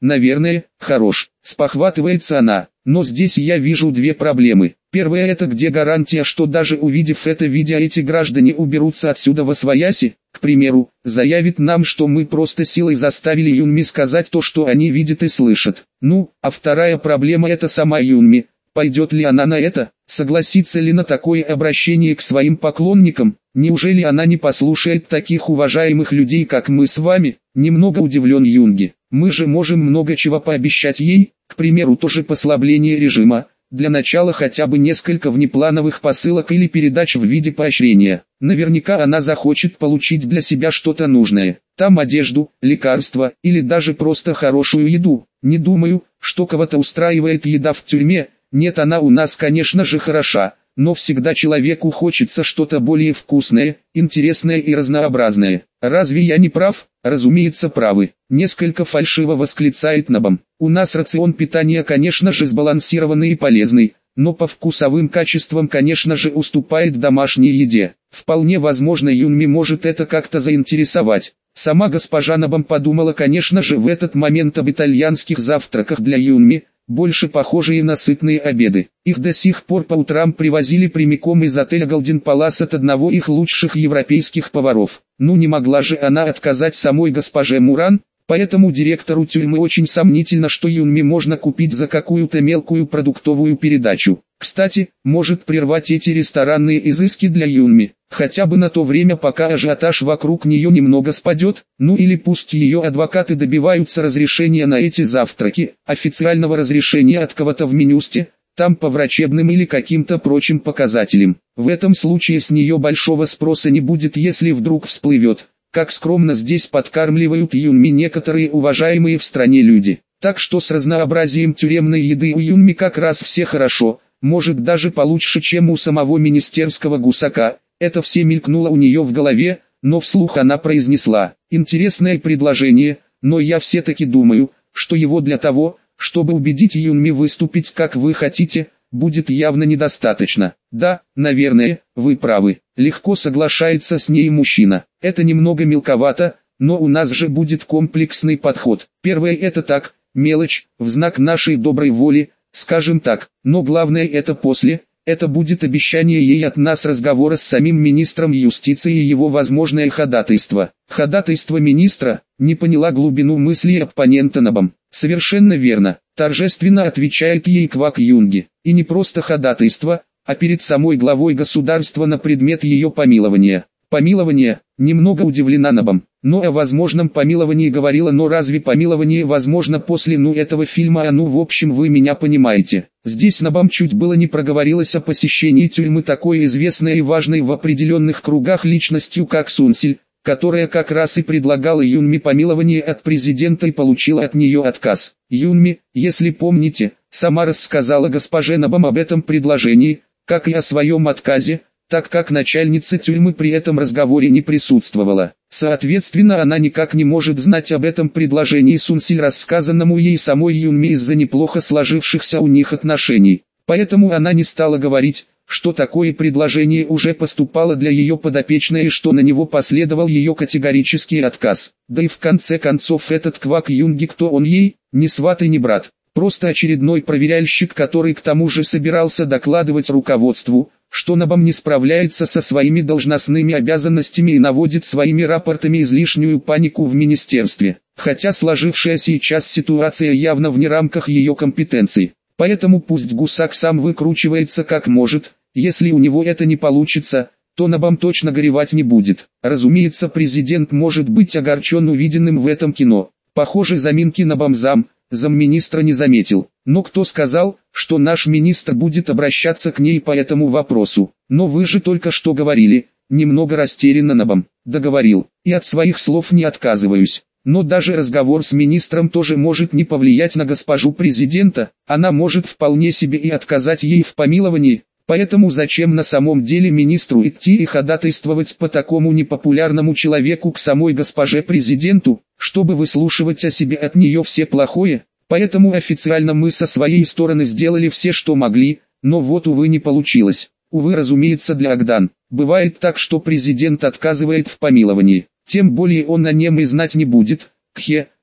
наверное, хорош. Спохватывается она. Но здесь я вижу две проблемы. Первая — это где гарантия, что даже увидев это видео эти граждане уберутся отсюда восвояси, к примеру, заявит нам, что мы просто силой заставили Юнми сказать то, что они видят и слышат. Ну, а вторая проблема — это сама Юнми. Пойдет ли она на это? Согласится ли на такое обращение к своим поклонникам? Неужели она не послушает таких уважаемых людей, как мы с вами? Немного удивлен Юнги. Мы же можем много чего пообещать ей, к примеру, тоже послабление режима, для начала хотя бы несколько внеплановых посылок или передач в виде поощрения. Наверняка она захочет получить для себя что-то нужное. Там одежду, лекарства или даже просто хорошую еду. Не думаю, что кого-то устраивает еда в тюрьме. Нет, она у нас, конечно же, хороша, но всегда человеку хочется что-то более вкусное, интересное и разнообразное. Разве я не прав? Разумеется, правы. Несколько фальшиво восклицает Набам. У нас рацион питания, конечно же, сбалансированный и полезный, но по вкусовым качествам, конечно же, уступает домашней еде. Вполне возможно, Юнми может это как-то заинтересовать. Сама госпожа Набам подумала, конечно же, в этот момент об итальянских завтраках для Юнми, больше похожие на сытные обеды. Их до сих пор по утрам привозили прямиком из отеля Golden Palace от одного их лучших европейских поваров. Ну не могла же она отказать самой госпоже Муран, поэтому директору тюрьмы очень сомнительно, что Юнми можно купить за какую-то мелкую продуктовую передачу. Кстати, может прервать эти ресторанные изыски для Юнми, хотя бы на то время, пока ажиотаж вокруг нее немного спадет, ну или пусть ее адвокаты добиваются разрешения на эти завтраки, официального разрешения от кого-то в Минюсте, там по врачебным или каким-то прочим показателям. В этом случае с нее большого спроса не будет, если вдруг всплывет, как скромно здесь подкармливают Юнми некоторые уважаемые в стране люди. Так что с разнообразием тюремной еды у Юнми как раз все хорошо. Может даже получше, чем у самого министерского гусака. Это все мелькнуло у нее в голове, но вслух она произнесла: интересное предложение, но я все-таки думаю, что его для того, чтобы убедить Юнми выступить как вы хотите, будет явно недостаточно. Да, наверное, вы правы. Легко соглашается с ней мужчина. Это немного мелковато, но у нас же будет комплексный подход. Первое — это так, мелочь, в знак нашей доброй воли, скажем так, но главное это после, это будет обещание ей от нас разговора с самим министром юстиции и его возможное ходатайство. Ходатайство министра? Не поняла глубину мысли оппонента Набам. Совершенно верно, торжественно отвечает ей Квак Юнги. И не просто ходатайство, а перед самой главой государства на предмет ее помилования. Помилование? Немного удивлена Набам. Но о возможном помиловании говорила, но разве помилование возможно после ну этого фильма, а ну в общем вы меня понимаете. Здесь Набам чуть было не проговорилась о посещении тюрьмы такой известной и важной в определенных кругах личностью как Сунсиль, которая как раз и предлагала Юнми помилование от президента и получила от нее отказ. Юнми, если помните, сама рассказала госпоже Набам об этом предложении, как и о своем отказе, так как начальница тюрьмы при этом разговоре не присутствовала. Соответственно, она никак не может знать об этом предложении Сунсиль, рассказанному ей самой Юнми из-за неплохо сложившихся у них отношений. Поэтому она не стала говорить, что такое предложение уже поступало для ее подопечной и что на него последовал ее категорический отказ. Да и в конце концов этот Квак Юнги, кто он ей, ни сват и ни брат. Просто очередной проверяльщик, который к тому же собирался докладывать руководству, что Набам не справляется со своими должностными обязанностями и наводит своими рапортами излишнюю панику в министерстве. Хотя сложившаяся сейчас ситуация явно вне рамках ее компетенций. Поэтому пусть гусак сам выкручивается как может, если у него это не получится, то Набам точно горевать не будет. Разумеется, президент может быть огорчен увиденным в этом кино. Похоже, заминки Набам зам, замминистра не заметил. Но кто сказал, что наш министр будет обращаться к ней по этому вопросу? Но вы же только что говорили, немного растерянно Набам. Договорил, и от своих слов не отказываюсь. Но даже разговор с министром тоже может не повлиять на госпожу президента, она может вполне себе и отказать ей в помиловании. Поэтому зачем на самом деле министру идти и ходатайствовать по такому непопулярному человеку к самой госпоже президенту, чтобы выслушивать о себе от нее все плохое? Поэтому официально мы со своей стороны сделали все, что могли, но вот увы не получилось. Увы, разумеется, для Агдан. Бывает так, что президент отказывает в помиловании. Тем более он о нем и знать не будет. Кхе,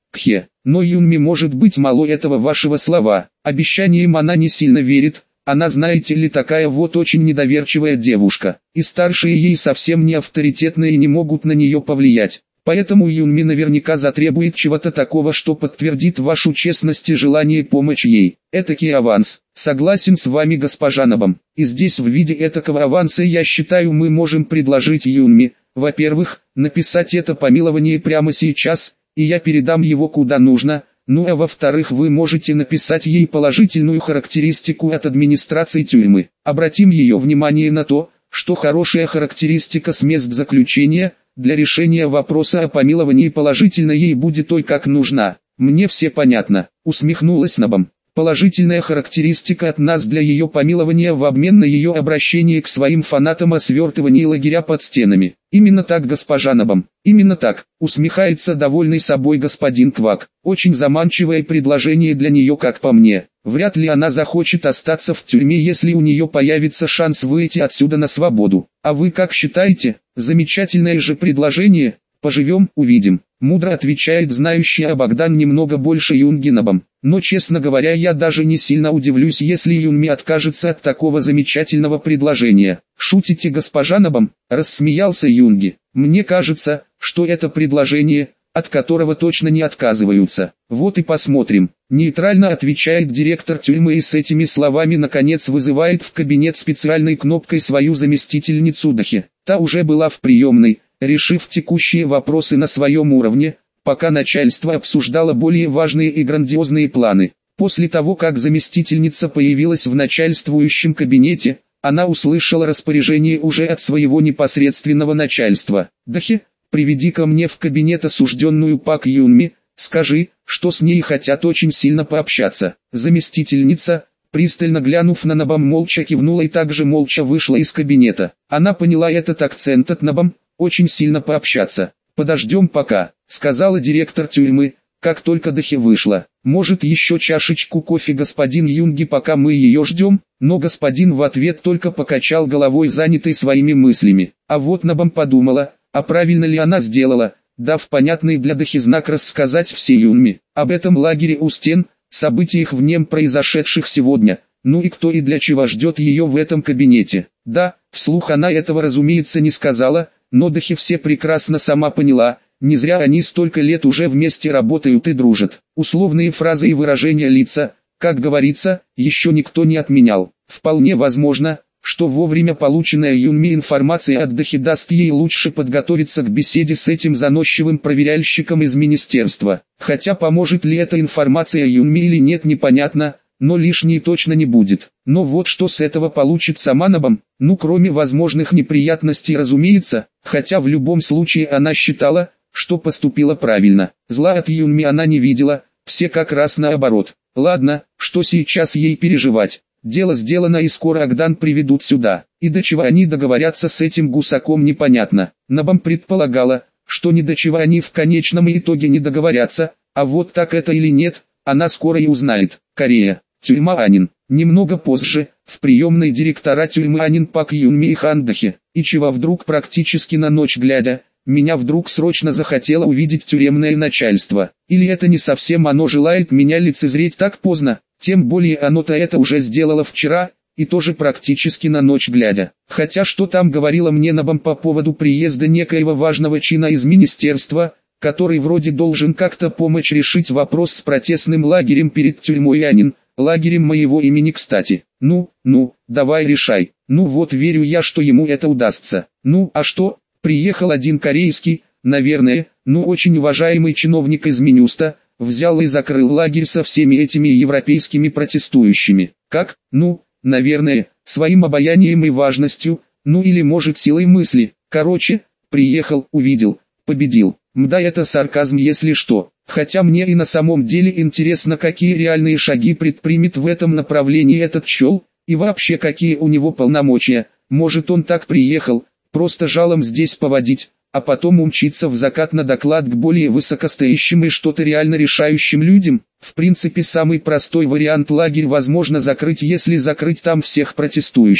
Кхе, но Юнми может быть мало этого вашего слова, обещаниям она не сильно верит, она знаете ли такая вот очень недоверчивая девушка, и старшие ей совсем не авторитетные и не могут на нее повлиять. Поэтому Юнми наверняка затребует чего-то такого, что подтвердит вашу честность и желание помочь ей. Этакий аванс. Согласен с вами, госпожа Набам. И здесь в виде этакого аванса, я считаю, мы можем предложить Юнми, во-первых, написать это помилование прямо сейчас, и я передам его куда нужно. Ну а во-вторых, вы можете написать ей положительную характеристику от администрации тюрьмы. Обратим ее внимание на то, что хорошая характеристика с мест заключения – для решения вопроса о помиловании положительно ей будет ой как нужна. Мне все понятно, усмехнулась Набам. Положительная характеристика от нас для ее помилования в обмен на ее обращение к своим фанатам о свертывании лагеря под стенами. Именно так, госпожа Набам, именно так, усмехается довольный собой господин Квак. Очень заманчивое предложение для нее, как по мне. Вряд ли она захочет остаться в тюрьме, если у нее появится шанс выйти отсюда на свободу. А вы как считаете? Замечательное же предложение. Поживем, увидим. Мудро отвечает знающий о Богдан немного больше Юнги Набам. Но честно говоря, я даже не сильно удивлюсь, если Юнми откажется от такого замечательного предложения. Шутите, госпожа Набам? Рассмеялся Юнги. Мне кажется, что это предложение, от которого точно не отказываются. Вот и посмотрим. Нейтрально отвечает директор тюрьмы и с этими словами наконец вызывает в кабинет специальной кнопкой свою заместительницу Дахи. Та уже была в приемной, решив текущие вопросы на своем уровне, пока начальство обсуждало более важные и грандиозные планы. После того, как заместительница появилась в начальствующем кабинете, она услышала распоряжение уже от своего непосредственного начальства. «Дахи, приведи ко мне в кабинет осужденную Пак Юнми, скажи, что с ней хотят очень сильно пообщаться». Заместительница, пристально глянув на Набам, молча кивнула и также молча вышла из кабинета. Она поняла этот акцент от Набам, очень сильно пообщаться. «Подождем пока», — сказала директор тюрьмы, как только Дахи вышла. «Может еще чашечку кофе, господин Юнги, пока мы ее ждем?» Но господин в ответ только покачал головой, занятый своими мыслями. А вот Набам подумала, а правильно ли она сделала, дав понятный для Дахи знак рассказать все Юнми об этом лагере у стен, событиях в нем произошедших сегодня, ну и кто и для чего ждет ее в этом кабинете. Да, вслух она этого разумеется не сказала, но Дахи все прекрасно сама поняла, не зря они столько лет уже вместе работают и дружат. Условные фразы и выражения лица, как говорится, еще никто не отменял. Вполне возможно, что вовремя полученная Юнми информация от Дахи даст ей лучше подготовиться к беседе с этим заносчивым проверяльщиком из министерства. Хотя поможет ли эта информация Юнми или нет, непонятно, но лишней точно не будет. Но вот что с этого получит сама Набам, ну кроме возможных неприятностей, разумеется, хотя в любом случае она считала, что поступила правильно. Зла от Юнми она не видела, все как раз наоборот. Ладно, что сейчас ей переживать? Дело сделано, и скоро Агдан приведут сюда. И до чего они договорятся с этим гусаком, непонятно. Набам предполагала, что ни до чего они в конечном итоге не договорятся, а вот так это или нет, она скоро и узнает. Корея. Тюрьма Анин. Немного позже, в приемной директора тюрьмы Анин Пак Юнми и Хан Дахи. И чего вдруг практически на ночь глядя, меня вдруг срочно захотело увидеть тюремное начальство. Или это не совсем оно желает меня лицезреть так поздно, тем более оно-то это уже сделало вчера, и тоже практически на ночь глядя. Хотя что там говорила мне Набам по поводу приезда некоего важного чина из министерства, который вроде должен как-то помочь решить вопрос с протестным лагерем перед тюрьмой Анин, лагерем моего имени, кстати. Ну, ну, давай решай. Ну вот верю я, что ему это удастся. Ну, а что? Приехал один корейский, наверное, ну очень уважаемый чиновник из Минюста, взял и закрыл лагерь со всеми этими европейскими протестующими. Как? Ну, наверное, своим обаянием и важностью, ну или может силой мысли. Короче, приехал, увидел, победил. Мда, это сарказм, если что. Хотя мне и на самом деле интересно, какие реальные шаги предпримет в этом направлении этот чел, и вообще какие у него полномочия. Может, он так приехал, просто жалом здесь поводить, а потом умчиться в закат на доклад к более высокостоящим и что-то реально решающим людям. В принципе, самый простой вариант — лагерь возможно закрыть, если закрыть там всех протестующих.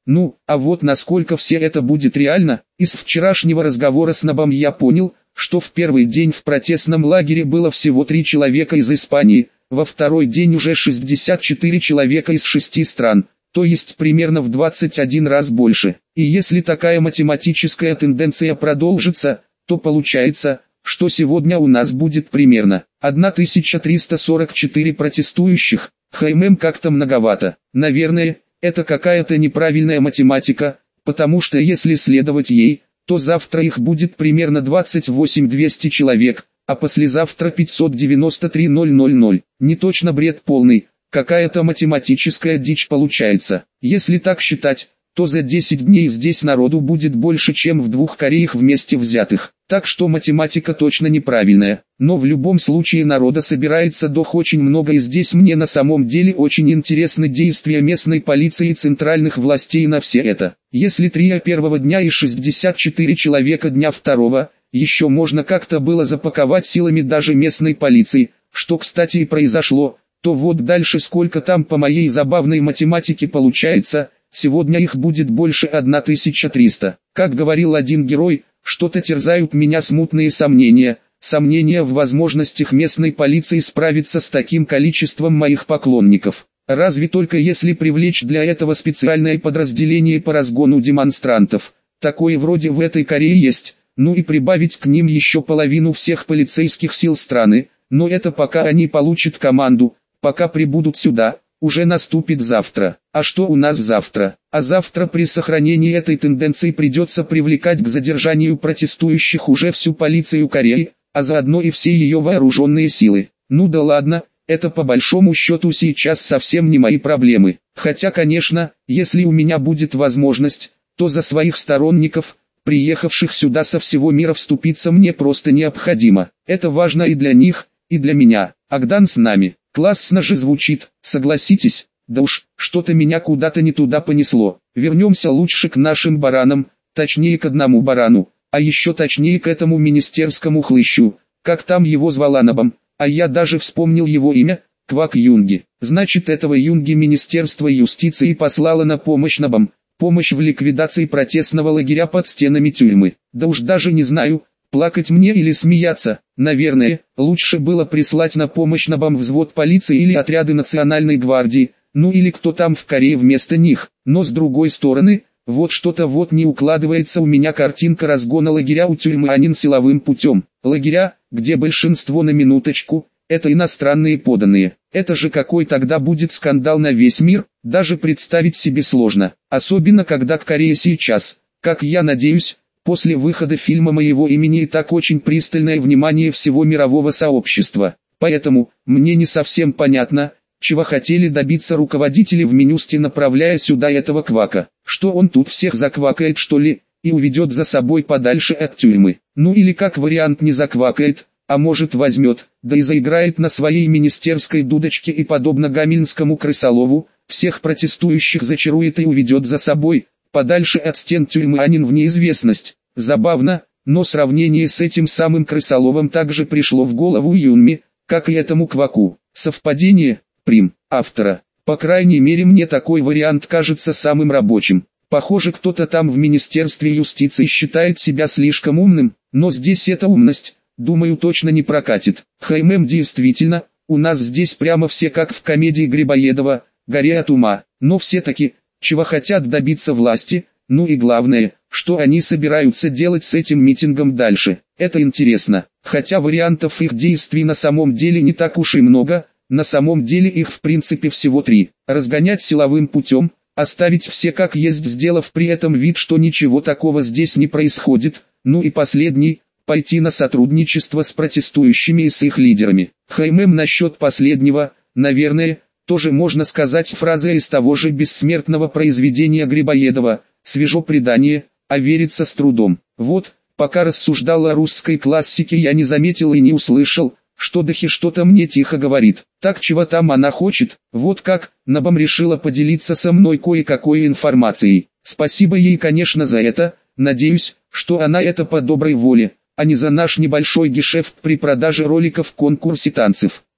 Ну, а вот насколько все это будет реально, из вчерашнего разговора с Набом я понял, что в первый день в протестном лагере было всего три человека из Испании, во второй день уже шестьдесят четыре человека из шести стран, то есть примерно в двадцать один раз больше. И если такая математическая тенденция продолжится, то получается, что сегодня у нас будет примерно тысяча триста сорок четыре протестующих. ХММ как-то многовато. Наверное, это какая-то неправильная математика, потому что если следовать ей, то завтра их будет примерно двадцать восемь тысяч двести человек, а послезавтра пятьсот девяносто три тысячи. Не точно, бред полный, какая-то математическая дичь получается. Если так считать, то за десять дней здесь народу будет больше, чем в двух Кореях вместе взятых. Так что математика точно неправильная, но в любом случае народа собирается дох очень много, и здесь мне на самом деле очень интересны действия местной полиции и центральных властей на все это. Если три первого дня и шестьдесят четыре человека дня второго, еще можно как-то было запаковать силами даже местной полиции, что кстати и произошло, то вот дальше сколько там по моей забавной математике получается, сегодня их будет больше тысячи трёхсот. Как говорил один герой, что-то терзают меня смутные сомнения, сомнения в возможностях местной полиции справиться с таким количеством моих поклонников. Разве только если привлечь для этого специальное подразделение по разгону демонстрантов, такое вроде в этой Корее есть, ну и прибавить к ним еще половину всех полицейских сил страны, но это пока они получат команду, пока прибудут сюда. Уже наступит завтра. А что у нас завтра? А завтра при сохранении этой тенденции придется привлекать к задержанию протестующих уже всю полицию Кореи, а заодно и все ее вооруженные силы. Ну да ладно, это по большому счету сейчас совсем не мои проблемы. Хотя, конечно, если у меня будет возможность, то за своих сторонников, приехавших сюда со всего мира, вступиться мне просто необходимо. Это важно и для них, и для меня. Агдан с нами. Классно же звучит, согласитесь, да уж, что-то меня куда-то не туда понесло. Вернемся лучше к нашим баранам, точнее к одному барану, а еще точнее к этому министерскому хлыщу, как там его звала Набом, а я даже вспомнил его имя, Квак Юнги. Значит, этого Юнги Министерство юстиции послало на помощь Набом, помощь в ликвидации протестного лагеря под стенами тюрьмы. Да уж даже не знаю, плакать мне или смеяться. Наверное, лучше было прислать на помощь Набом взвод полиции или отряды национальной гвардии, ну или кто там в Корее вместо них. Но с другой стороны, вот что-то вот не укладывается у меня картинка разгона лагеря у тюрьмы Анин силовым путем. Лагеря, где большинство, на минуточку, это иностранные поданные. Это же какой тогда будет скандал на весь мир, даже представить себе сложно. Особенно когда в Корее сейчас, как я надеюсь, после выхода фильма моего имени и так очень пристальное внимание всего мирового сообщества. Поэтому, мне не совсем понятно, чего хотели добиться руководители в Минюсте, направляя сюда этого Квака. Что он тут всех заквакает, что ли, и уведет за собой подальше от тюрьмы. Ну или как вариант не заквакает, а может возьмет, да и заиграет на своей министерской дудочке и подобно гамельнскому крысолову, всех протестующих зачарует и уведет за собой, подальше от стен тюрьмы Анин в неизвестность. Забавно, но сравнение с этим самым крысоловом также пришло в голову Юнми, как и этому Кваку. Совпадение? Прим. Автора. По крайней мере, мне такой вариант кажется самым рабочим. Похоже, кто-то там в Министерстве юстиции считает себя слишком умным, но здесь эта умность, думаю, точно не прокатит. ХММ действительно, у нас здесь прямо все как в комедии Грибоедова, «Горе от ума», но все-таки, чего хотят добиться власти, ну и главное, что они собираются делать с этим митингом дальше. Это интересно, хотя вариантов их действий на самом деле не так уж и много, на самом деле их в принципе всего три. Разгонять силовым путем, оставить все как есть, сделав при этом вид, что ничего такого здесь не происходит, ну и последний, пойти на сотрудничество с протестующими и с их лидерами. ХММ насчет последнего, наверное, тоже можно сказать фразой из того же бессмертного произведения Грибоедова: «Свежо предание, а верится с трудом». Вот, пока рассуждал о русской классике, я не заметил и не услышал, что Дахи что-то мне тихо говорит. Так чего там она хочет? Вот как, Набом решила поделиться со мной кое-какой информацией. Спасибо ей, конечно, за это. Надеюсь, что она это по доброй воле, а не за наш небольшой гешефт при продаже роликов в конкурсе танцев.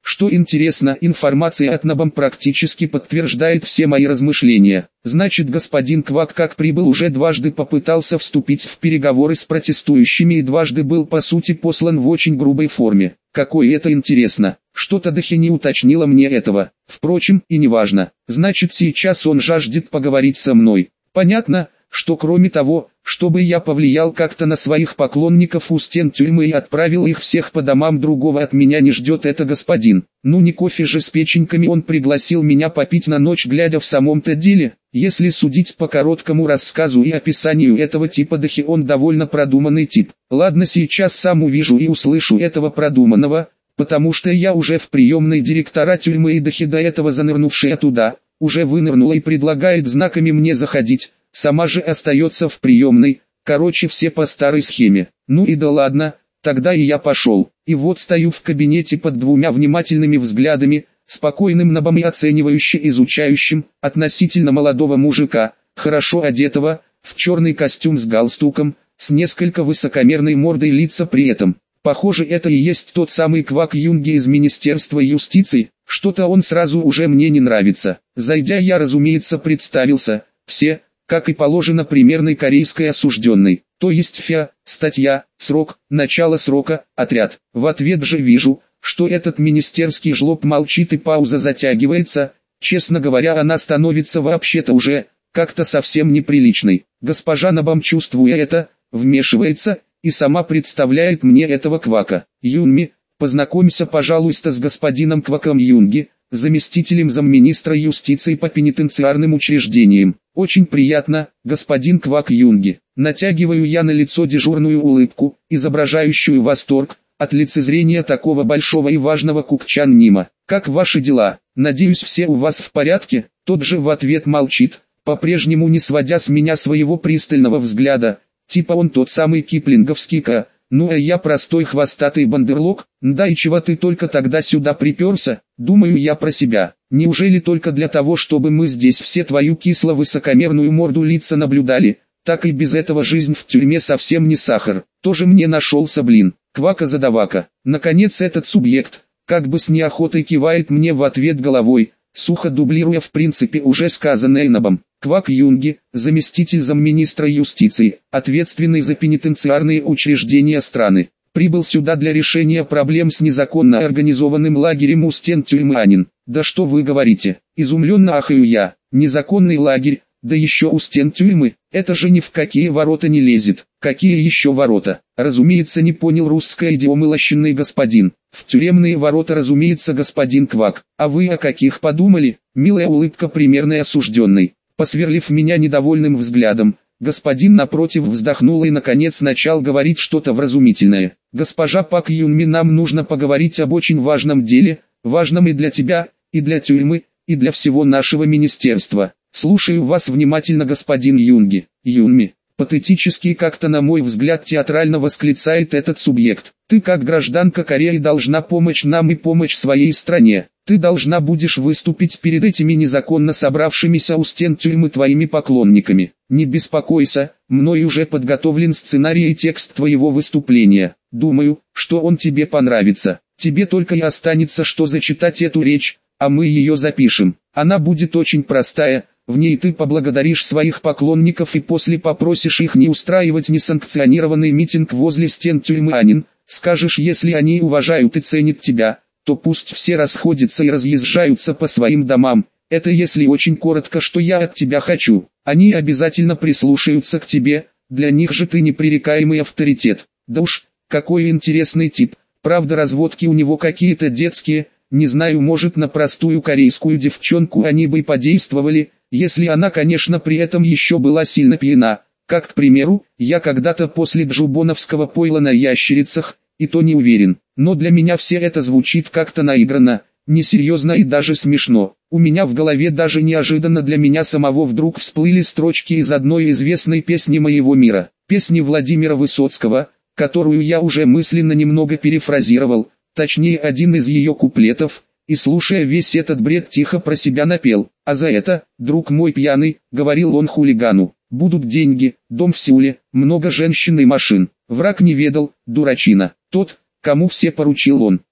Что интересно, информация от Набам практически подтверждает все мои размышления. Значит, господин Квак как прибыл уже дважды попытался вступить в переговоры с протестующими и дважды был по сути послан в очень грубой форме. Какое это интересно. Что-то Дахи не уточнила мне этого. Впрочем, и неважно. Значит, сейчас он жаждет поговорить со мной. Понятно, что кроме того, чтобы я повлиял как-то на своих поклонников у стен тюрьмы и отправил их всех по домам, другого от меня не ждет это господин. Ну не кофе же с печеньками он пригласил меня попить на ночь глядя в самом-то деле. Если судить по короткому рассказу и описанию этого типа Дахи, он довольно продуманный тип. Ладно, сейчас сам увижу и услышу этого продуманного, потому что я уже в приемной директора тюрьмы, и Дахи, до этого занырнувшая туда, уже вынырнула и предлагает знаками мне заходить. Сама же остается в приемной, короче все по старой схеме. Ну и да ладно, тогда и я пошел. И вот стою в кабинете под двумя внимательными взглядами, спокойным Набам и оценивающе изучающим, относительно молодого мужика, хорошо одетого, в черный костюм с галстуком, с несколько высокомерной мордой лица при этом. Похоже, это и есть тот самый Квак Юнги из Министерства юстиции, что-то он сразу уже мне не нравится. Зайдя, я, разумеется, представился, все, как и положено примерной корейской осужденной, то есть ФИА, статья, срок, начало срока, отряд. В ответ же вижу, что этот министерский жлоб молчит и пауза затягивается, честно говоря, она становится вообще-то уже, как-то совсем неприличной. Госпожа Набам, чувствуя это, вмешивается, и сама представляет мне этого Квака. Юнми, познакомься, пожалуйста, с господином Кваком Юнги, заместителем замминистра юстиции по пенитенциарным учреждениям. Очень приятно, господин Квак Юнги. Натягиваю я на лицо дежурную улыбку, изображающую восторг от лицезрения такого большого и важного Кукчан Нима. Как ваши дела? Надеюсь, все у вас в порядке? Тот же в ответ молчит, по-прежнему не сводя с меня своего пристального взгляда. Типа он тот самый киплинговский К. Ну а я простой хвостатый бандерлог. Да и чего ты только тогда сюда приперся? Думаю я про себя. Неужели только для того, чтобы мы здесь все твою кисло-высокомерную морду лица наблюдали? Так и без этого жизнь в тюрьме совсем не сахар. Тоже мне нашелся, блин, квака-задавака. Наконец этот субъект, как бы с неохотой кивает мне в ответ головой, сухо дублируя в принципе уже сказанное Набам. Квак Юнги, заместитель замминистра юстиции, ответственный за пенитенциарные учреждения страны, прибыл сюда для решения проблем с незаконно организованным лагерем у стен тюрьмы Анин. Да что вы говорите? Изумленно ахаю я. Незаконный лагерь, да еще у стен тюрьмы, это же ни в какие ворота не лезет. Какие еще ворота? Разумеется, не понял русское идиомылощенный господин. В тюремные ворота, разумеется, господин Квак. А вы о каких подумали? Милая улыбка примерной осужденной. Посверлив меня недовольным взглядом, господин напротив вздохнул и наконец начал говорить что-то вразумительное. «Госпожа Пак Юнми, нам нужно поговорить об очень важном деле, важном и для тебя, и для тюрьмы, и для всего нашего министерства. Слушаю вас внимательно, господин Юнги». «Юнми», патетически как-то на мой взгляд театрально восклицает этот субъект. «Ты как гражданка Кореи должна помочь нам и помочь своей стране. Ты должна будешь выступить перед этими незаконно собравшимися у стен тюрьмы твоими поклонниками. Не беспокойся, мной уже подготовлен сценарий и текст твоего выступления. Думаю, что он тебе понравится. Тебе только и останется что зачитать эту речь, а мы ее запишем. Она будет очень простая, в ней ты поблагодаришь своих поклонников и после попросишь их не устраивать несанкционированный митинг возле стен тюрьмы Анин. Скажешь, если они уважают и ценят тебя, то пусть все расходятся и разъезжаются по своим домам. Это если очень коротко, что я от тебя хочу. Они обязательно прислушаются к тебе, для них же ты непререкаемый авторитет. Да уж, какой интересный тип. Правда, разводки у него какие-то детские, не знаю, может на простую корейскую девчонку они бы и подействовали, если она, конечно, при этом еще была сильно пьяна. Как, к примеру, я когда-то после джубоновского пойла на ящерицах, и то не уверен. Но для меня все это звучит как-то наигранно, несерьезно и даже смешно. У меня в голове даже неожиданно для меня самого вдруг всплыли строчки из одной известной песни моего мира. Песни Владимира Высоцкого, которую я уже мысленно немного перефразировал, точнее один из ее куплетов, и слушая весь этот бред тихо про себя напел. А за это, друг мой пьяный, говорил он хулигану, будут деньги, дом в Сеуле, много женщин и машин. Враг не ведал, дурачина. Тот, кому все поручил он,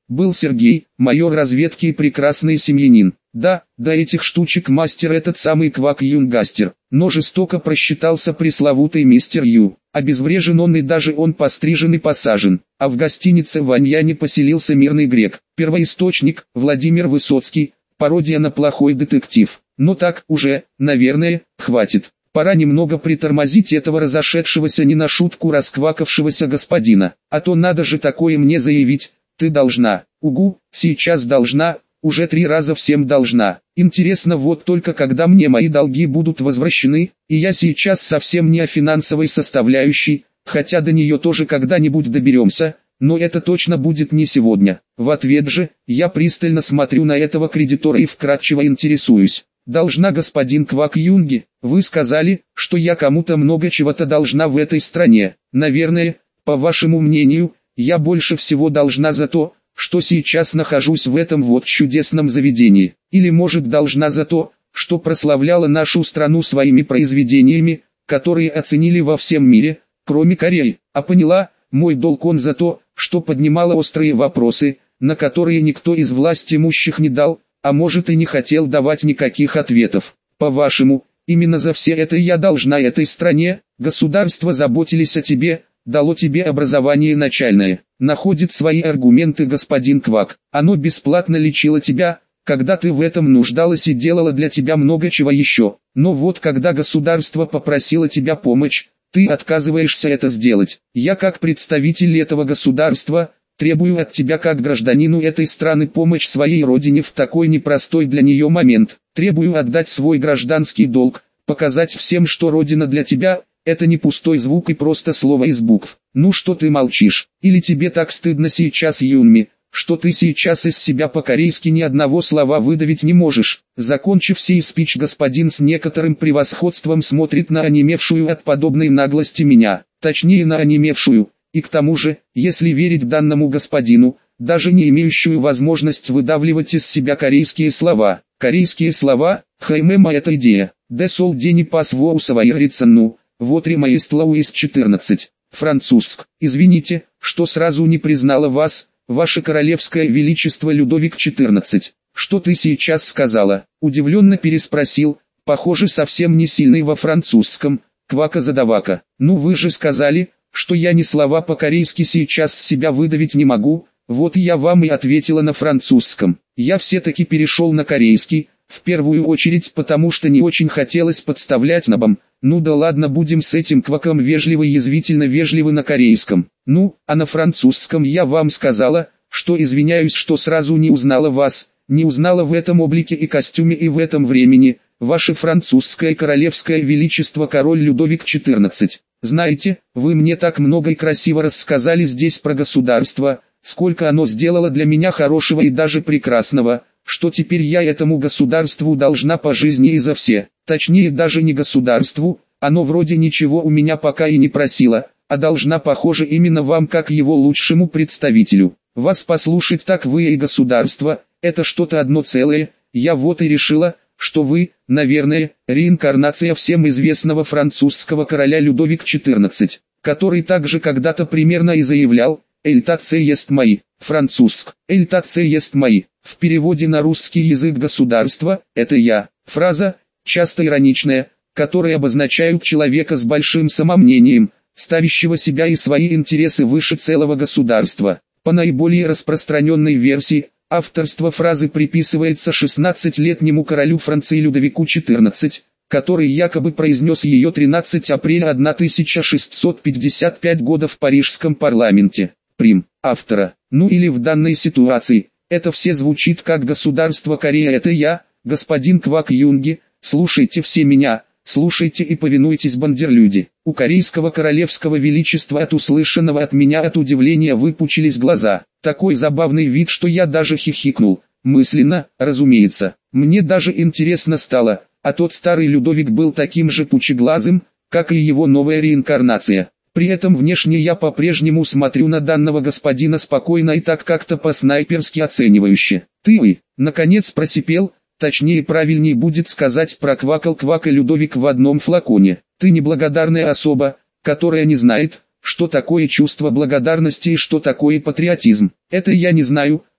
Был Сергей, майор разведки и прекрасный семьянин. Да, до этих штучек мастер этот самый Квак Юнгастер. Но жестоко просчитался пресловутый мистер Ю. Обезврежен он и даже он пострижен и посажен. А в гостинице в Аньяне поселился мирный грек. Первоисточник, Владимир Высоцкий, пародия на плохой детектив. Но так уже, наверное, хватит. Пора немного притормозить этого разошедшегося не на шутку расквакавшегося господина. А то надо же такое мне заявить. Ты должна. Угу, сейчас должна. Уже три раза всем должна. Интересно вот только когда мне мои долги будут возвращены, и я сейчас совсем не о финансовой составляющей, хотя до нее тоже когда-нибудь доберемся, но это точно будет не сегодня. В ответ же, я пристально смотрю на этого кредитора и вкратчиво интересуюсь. Должна господин Квак Юнги, вы сказали, что я кому-то много чего-то должна в этой стране. Наверное, по вашему мнению, я больше всего должна за то, что сейчас нахожусь в этом вот чудесном заведении. Или может должна за то, что прославляла нашу страну своими произведениями, которые оценили во всем мире, кроме Кореи. А поняла, мой долг он за то, что поднимала острые вопросы, на которые никто из власть имущих не дал, а может и не хотел давать никаких ответов. По-вашему, именно за все это я должна этой стране? Государства заботились о тебе, дало тебе образование начальное. Находит свои аргументы господин Квак. Оно бесплатно лечило тебя, когда ты в этом нуждалась и делало для тебя много чего еще. Но вот когда государство попросило тебя помочь, ты отказываешься это сделать. Я как представитель этого государства, требую от тебя как гражданину этой страны помощь своей родине в такой непростой для нее момент. Требую отдать свой гражданский долг, показать всем, что родина для тебя – это не пустой звук и просто слово из букв. Ну что ты молчишь? Или тебе так стыдно сейчас, Юнми, что ты сейчас из себя по-корейски ни одного слова выдавить не можешь? Закончив сей спич, господин с некоторым превосходством смотрит на онемевшую от подобной наглости меня, точнее на онемевшую, и к тому же, если верить данному господину, даже не имеющую возможность выдавливать из себя корейские слова. Корейские слова, хаймема это идея, десол дени пас воусавайрится ну. Вот ремаистлау из четырнадцать. Французск. Извините, что сразу не признала вас, ваше королевское величество Людовик четырнадцать. Что ты сейчас сказала? Удивленно переспросил, похоже совсем не сильный во французском, Квака-задавака. Ну вы же сказали, что я ни слова по-корейски сейчас с себя выдавить не могу, вот я вам и ответила на французском. Я все-таки перешел на корейский, в первую очередь потому что не очень хотелось подставлять набом. Ну да ладно, будем с этим Кваком вежливо-язвительно вежливы на корейском. Ну, а на французском я вам сказала, что извиняюсь, что сразу не узнала вас, не узнала в этом облике и костюме и в этом времени, ваше французское королевское величество король Людовик четырнадцать. Знаете, вы мне так много и красиво рассказали здесь про государство, сколько оно сделало для меня хорошего и даже прекрасного, что теперь я этому государству должна по жизни и за все. Точнее даже не государству, оно вроде ничего у меня пока и не просило, а должна похоже именно вам как его лучшему представителю. Вас послушать так вы и государство, это что-то одно целое, я вот и решила, что вы, наверное, реинкарнация всем известного французского короля Людовик четырнадцать, который также когда-то примерно и заявлял, «Эльтаце ест мои», французск, «Эльтаце ест мои», в переводе на русский язык государства, это я, фраза, часто ироничная, которая обозначает человека с большим самомнением, ставящего себя и свои интересы выше целого государства. По наиболее распространенной версии, авторство фразы приписывается шестнадцатилетнему королю Франции Людовику четырнадцать, который якобы произнес ее тринадцатого апреля тысяча шестьсот пятьдесят пятого года в парижском парламенте. Прим. Автора. Ну или в данной ситуации, это все звучит как государство Корея, это я, господин Квак Юнги, слушайте все меня, слушайте и повинуйтесь, бандерлюди. У корейского королевского величества от услышанного от меня от удивления выпучились глаза. Такой забавный вид, что я даже хихикнул. Мысленно, разумеется. Мне даже интересно стало, а тот старый Людовик был таким же пучеглазым, как и его новая реинкарнация. При этом внешне я по-прежнему смотрю на данного господина спокойно и так как-то по-снайперски оценивающе. Ты вы, наконец просипел, точнее правильнее будет сказать проквакал Квак и Людовик в одном флаконе. Ты неблагодарная особа, которая не знает, что такое чувство благодарности и что такое патриотизм. Это я не знаю,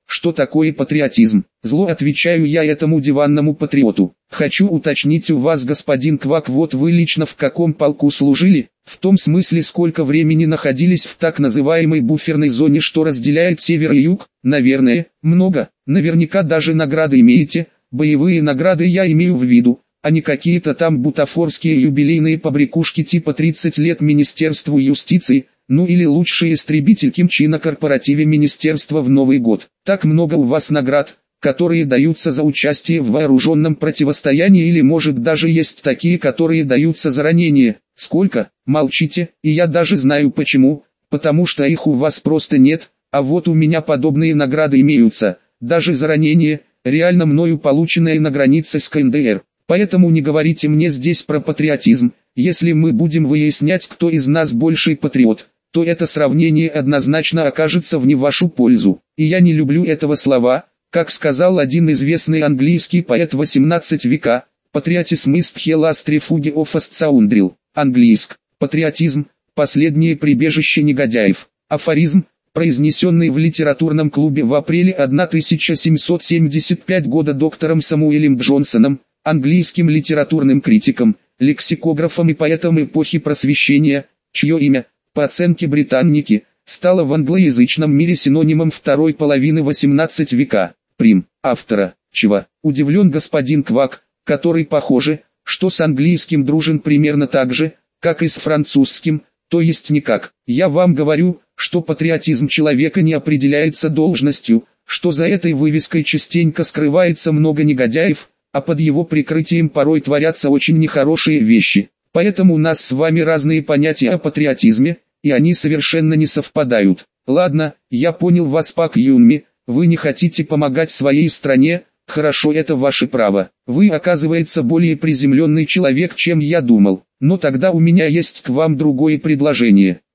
Что такое патриотизм? Зло отвечаю я этому диванному патриоту. Хочу уточнить у вас, господин Квак, вот вы лично в каком полку служили? В том смысле, сколько времени находились в так называемой буферной зоне, что разделяет север и юг? Наверное, много. Наверняка даже награды имеете. Боевые награды я имею в виду, а не какие-то там бутафорские юбилейные побрякушки типа тридцать лет Министерству юстиции. Ну или лучший истребитель Кимчи на корпоративе Министерства в Новый год. Так много у вас наград, которые даются за участие в вооруженном противостоянии, или может даже есть такие, которые даются за ранение. Сколько? Молчите, и я даже знаю почему, потому что их у вас просто нет, а вот у меня подобные награды имеются, даже за ранение, реально мною полученное на границе с ка эн дэ эр. Поэтому не говорите мне здесь про патриотизм. Если мы будем выяснять, кто из нас больший патриот, то это сравнение однозначно окажется в не вашу пользу. И я не люблю этого слова, как сказал один известный английский поэт восемнадцатого века, «Patriotism is the last refuge of a scoundrel». Английск. Патриотизм – последнее прибежище негодяев. Афоризм, произнесенный в литературном клубе в апреле тысяча семьсот семьдесят пятого года доктором Самуэлем Джонсоном, английским литературным критиком, лексикографом и поэтом эпохи Просвещения, чье имя, по оценке британники, стало в англоязычном мире синонимом второй половины восемнадцатого века. Прим. Автора. Чего? Удивлен господин Квак, который, похоже, что с английским дружен примерно так же, как и с французским, то есть никак. Я вам говорю, что патриотизм человека не определяется должностью, что за этой вывеской частенько скрывается много негодяев, а под его прикрытием порой творятся очень нехорошие вещи. Поэтому у нас с вами разные понятия о патриотизме, и они совершенно не совпадают. Ладно, я понял вас, Пак Юнми, вы не хотите помогать своей стране, хорошо, это ваше право. Вы, оказывается, более приземленный человек, чем я думал. Но тогда у меня есть к вам другое предложение.